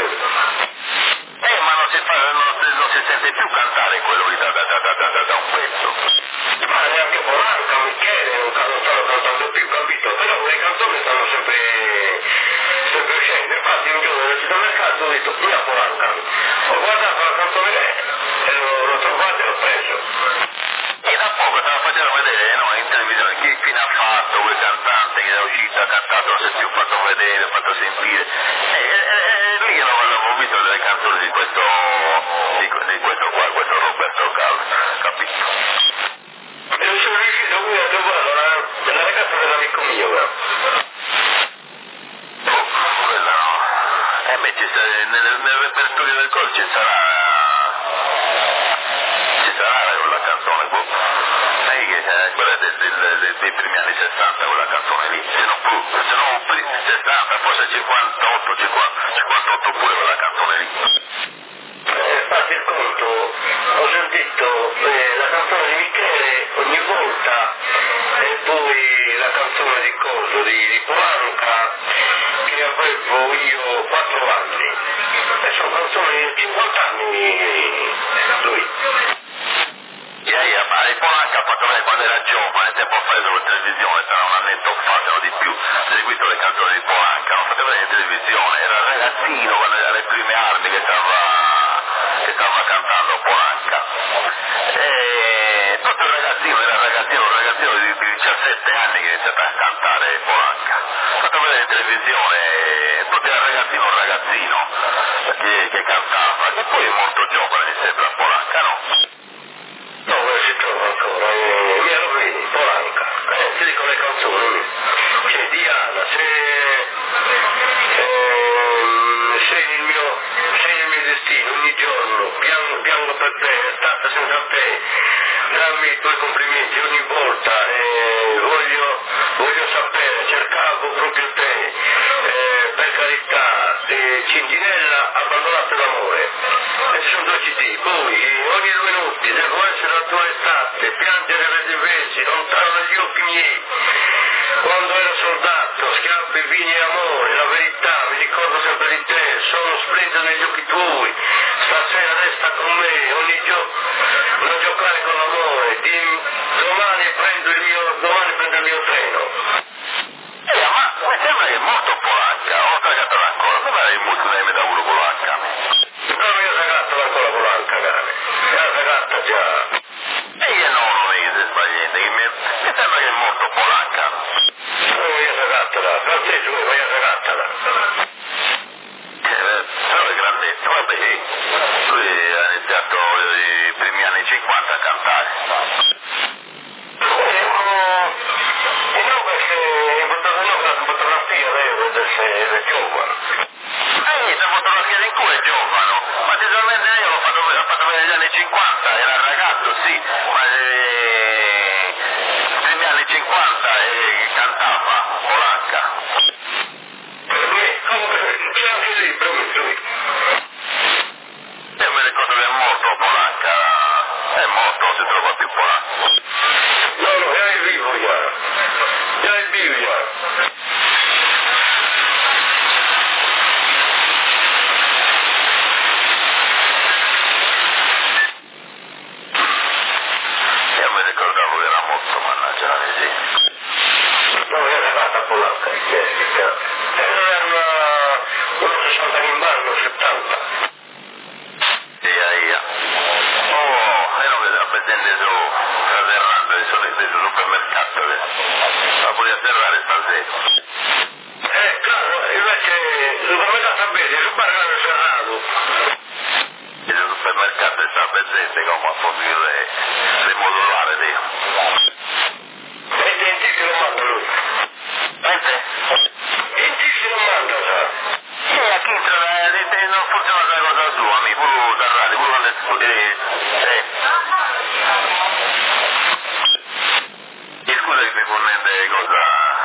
Eh, ma non si, fa, non, non si sente più cantare quello lì da, da, da, da, da, da un pezzo. Ma neanche Polanca, Michele non stanno cantando più, capito? Però le canzoni stanno sempre, sempre uscendo. Infatti un giorno nel supermercato ho detto, qui a Polanca. Ho guardato la canzone e l'ho, l'ho trovato e l'ho preso. E da poco te la facevano vedere, no, in televisione, chi fine ha fatto, quel cantante che è uscito, ha cantato, non si è più fatto vedere, fatto sentire. E, e, e lì io avevo visto delle canzoni di questo, di, di questo qua, dei primi anni sessanta quella canzone lì, se non più, se non sessanta, forse cinquantotto, cinquantotto pure quella canzone lì. Eh, fate il conto, ho sentito eh, la canzone di Michele ogni volta e poi la canzone di Coso, di, di Polanca, che avevo io quattro anni, e sono canzoni di cinquanta anni lui. Yeah, yeah, ma Polanca ha fatto bene quando era giovane, tempo fa sulla televisione, sarà un annetto fa, se non di più, ho seguito le canzoni di Polanca, hanno fatto bene in televisione, era ragazzino quando era le prime armi che stava, che stava cantando Polanca. E tutto il ragazzino, era ragazzino, un ragazzino di, di diciassette anni che iniziava a cantare Polanca. Ha fatto bene in televisione, tutto era ragazzino, un ragazzino che, che cantava, che poi è molto giovane, mi sembra Polanca, no? No, quello si trova ancora, eh, mi ero qui, Polanca, eh, ti dico le canzoni, c'è Diana, c'è, eh, sei il mio, sei il mio destino, ogni giorno, piango, piango per te, stata senza te, dammi i tuoi complimenti ogni volta, eh, voglio, voglio sapere, cercavo proprio te, eh, per carità, eh, Cincinella, abbandonato l'amore, e ci sono due C D, poi ogni due minuti, devo essere la tua estate, piangere le diversi, lontano dagli occhi miei, quando ero soldato, schiaffi, vini e amore, la verità, mi ricordo sempre di te, sono splendido negli occhi tuoi, stasera resta con me, ogni giorno, non giocare con l'amore, dimmi, domani prendo il mio, domani prendo il mio treno. Eh, ma mi sembra che è molto Polanca, ho tragato ancora, dove era il multiname da uno Polanca? No, io ragazza ancora Polanca, cane, la ragazza già. E io no, non è che si sbaglia niente, che mi, mi sembra che è molto Polanca. No, io ragazza, la francese, vai a ragazza, la. Eh, però è grandetto, vabbè, sì. Lui ha iniziato i primi anni cinquanta a cantare. Eh, no, eh, no, perché ho portato una fotografia vero, del giovane. Eh, niente, fotografia di cuore è giovane, ma sicuramente io l'ho fatto, l'ho fatto vedere negli anni cinquanta, era ragazzo, sì, ma eh, i primi anni cinquanta eh, cantava Polanca. Eh, comunque, c'è anche il libro, lui. Io mi ricordo che è morto Polanca, è morto, non si trova più Polanca. No, no, era il vivo già. Era il vivo già. Io mi ricordavo che era morto, mannaggia la miseria. No, era arrivata a Polanca, in Jessica. Era una, una sessanta in banno, settanta. Ia, ia. Oh, io non vedo presente su Caserrando, sono sul supermercato, ma voglio serrare stasera. Eh, claro, invece, come da sapere, il bar era serrato. Il supermercato sta presente come a poter rimodulare lì. E i dentisti lo manda lui. Sente? I dentisti lo manda, sa. Sì, a chi non funziona la cosa sua, mi pure da radio, pure quando eh, eh. Scusa che mi fornente cosa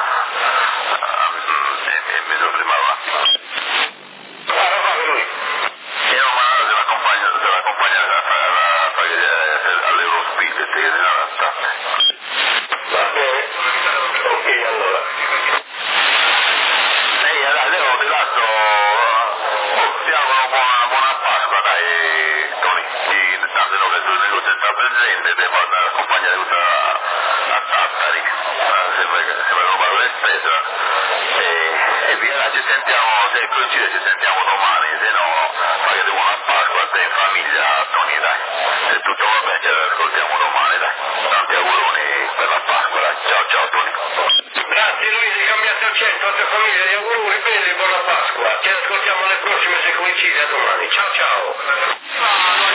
e mi soffrimava. Ah, lo fa lui. Io ma se l'accompagna se l'accompagna a fare all'Eurospin che ti deve stare. Va bene. Ok, allora. Ehi, adesso ti lascio, oh, ti auguro buona, buona Pasqua, dai, Tony. Di tanto che tu negozio sta presente, ti porta a accompagnare tutta a Tattari, sembra che non vado le spese. E, e via, ci sentiamo, se coincide ci sentiamo domani, se no, fate buona Pasqua a te in famiglia, Tony, dai. Se tutto va bene, ci ascoltiamo domani, dai. Tanti auguroni per la Pasqua, dai. Ciao, ciao, Tony. Grazie Luigi, cambiate accento a tua famiglia, gli auguri belli, buona Pasqua. Ci ascoltiamo alle prossime se coincide, a domani. Ciao ciao.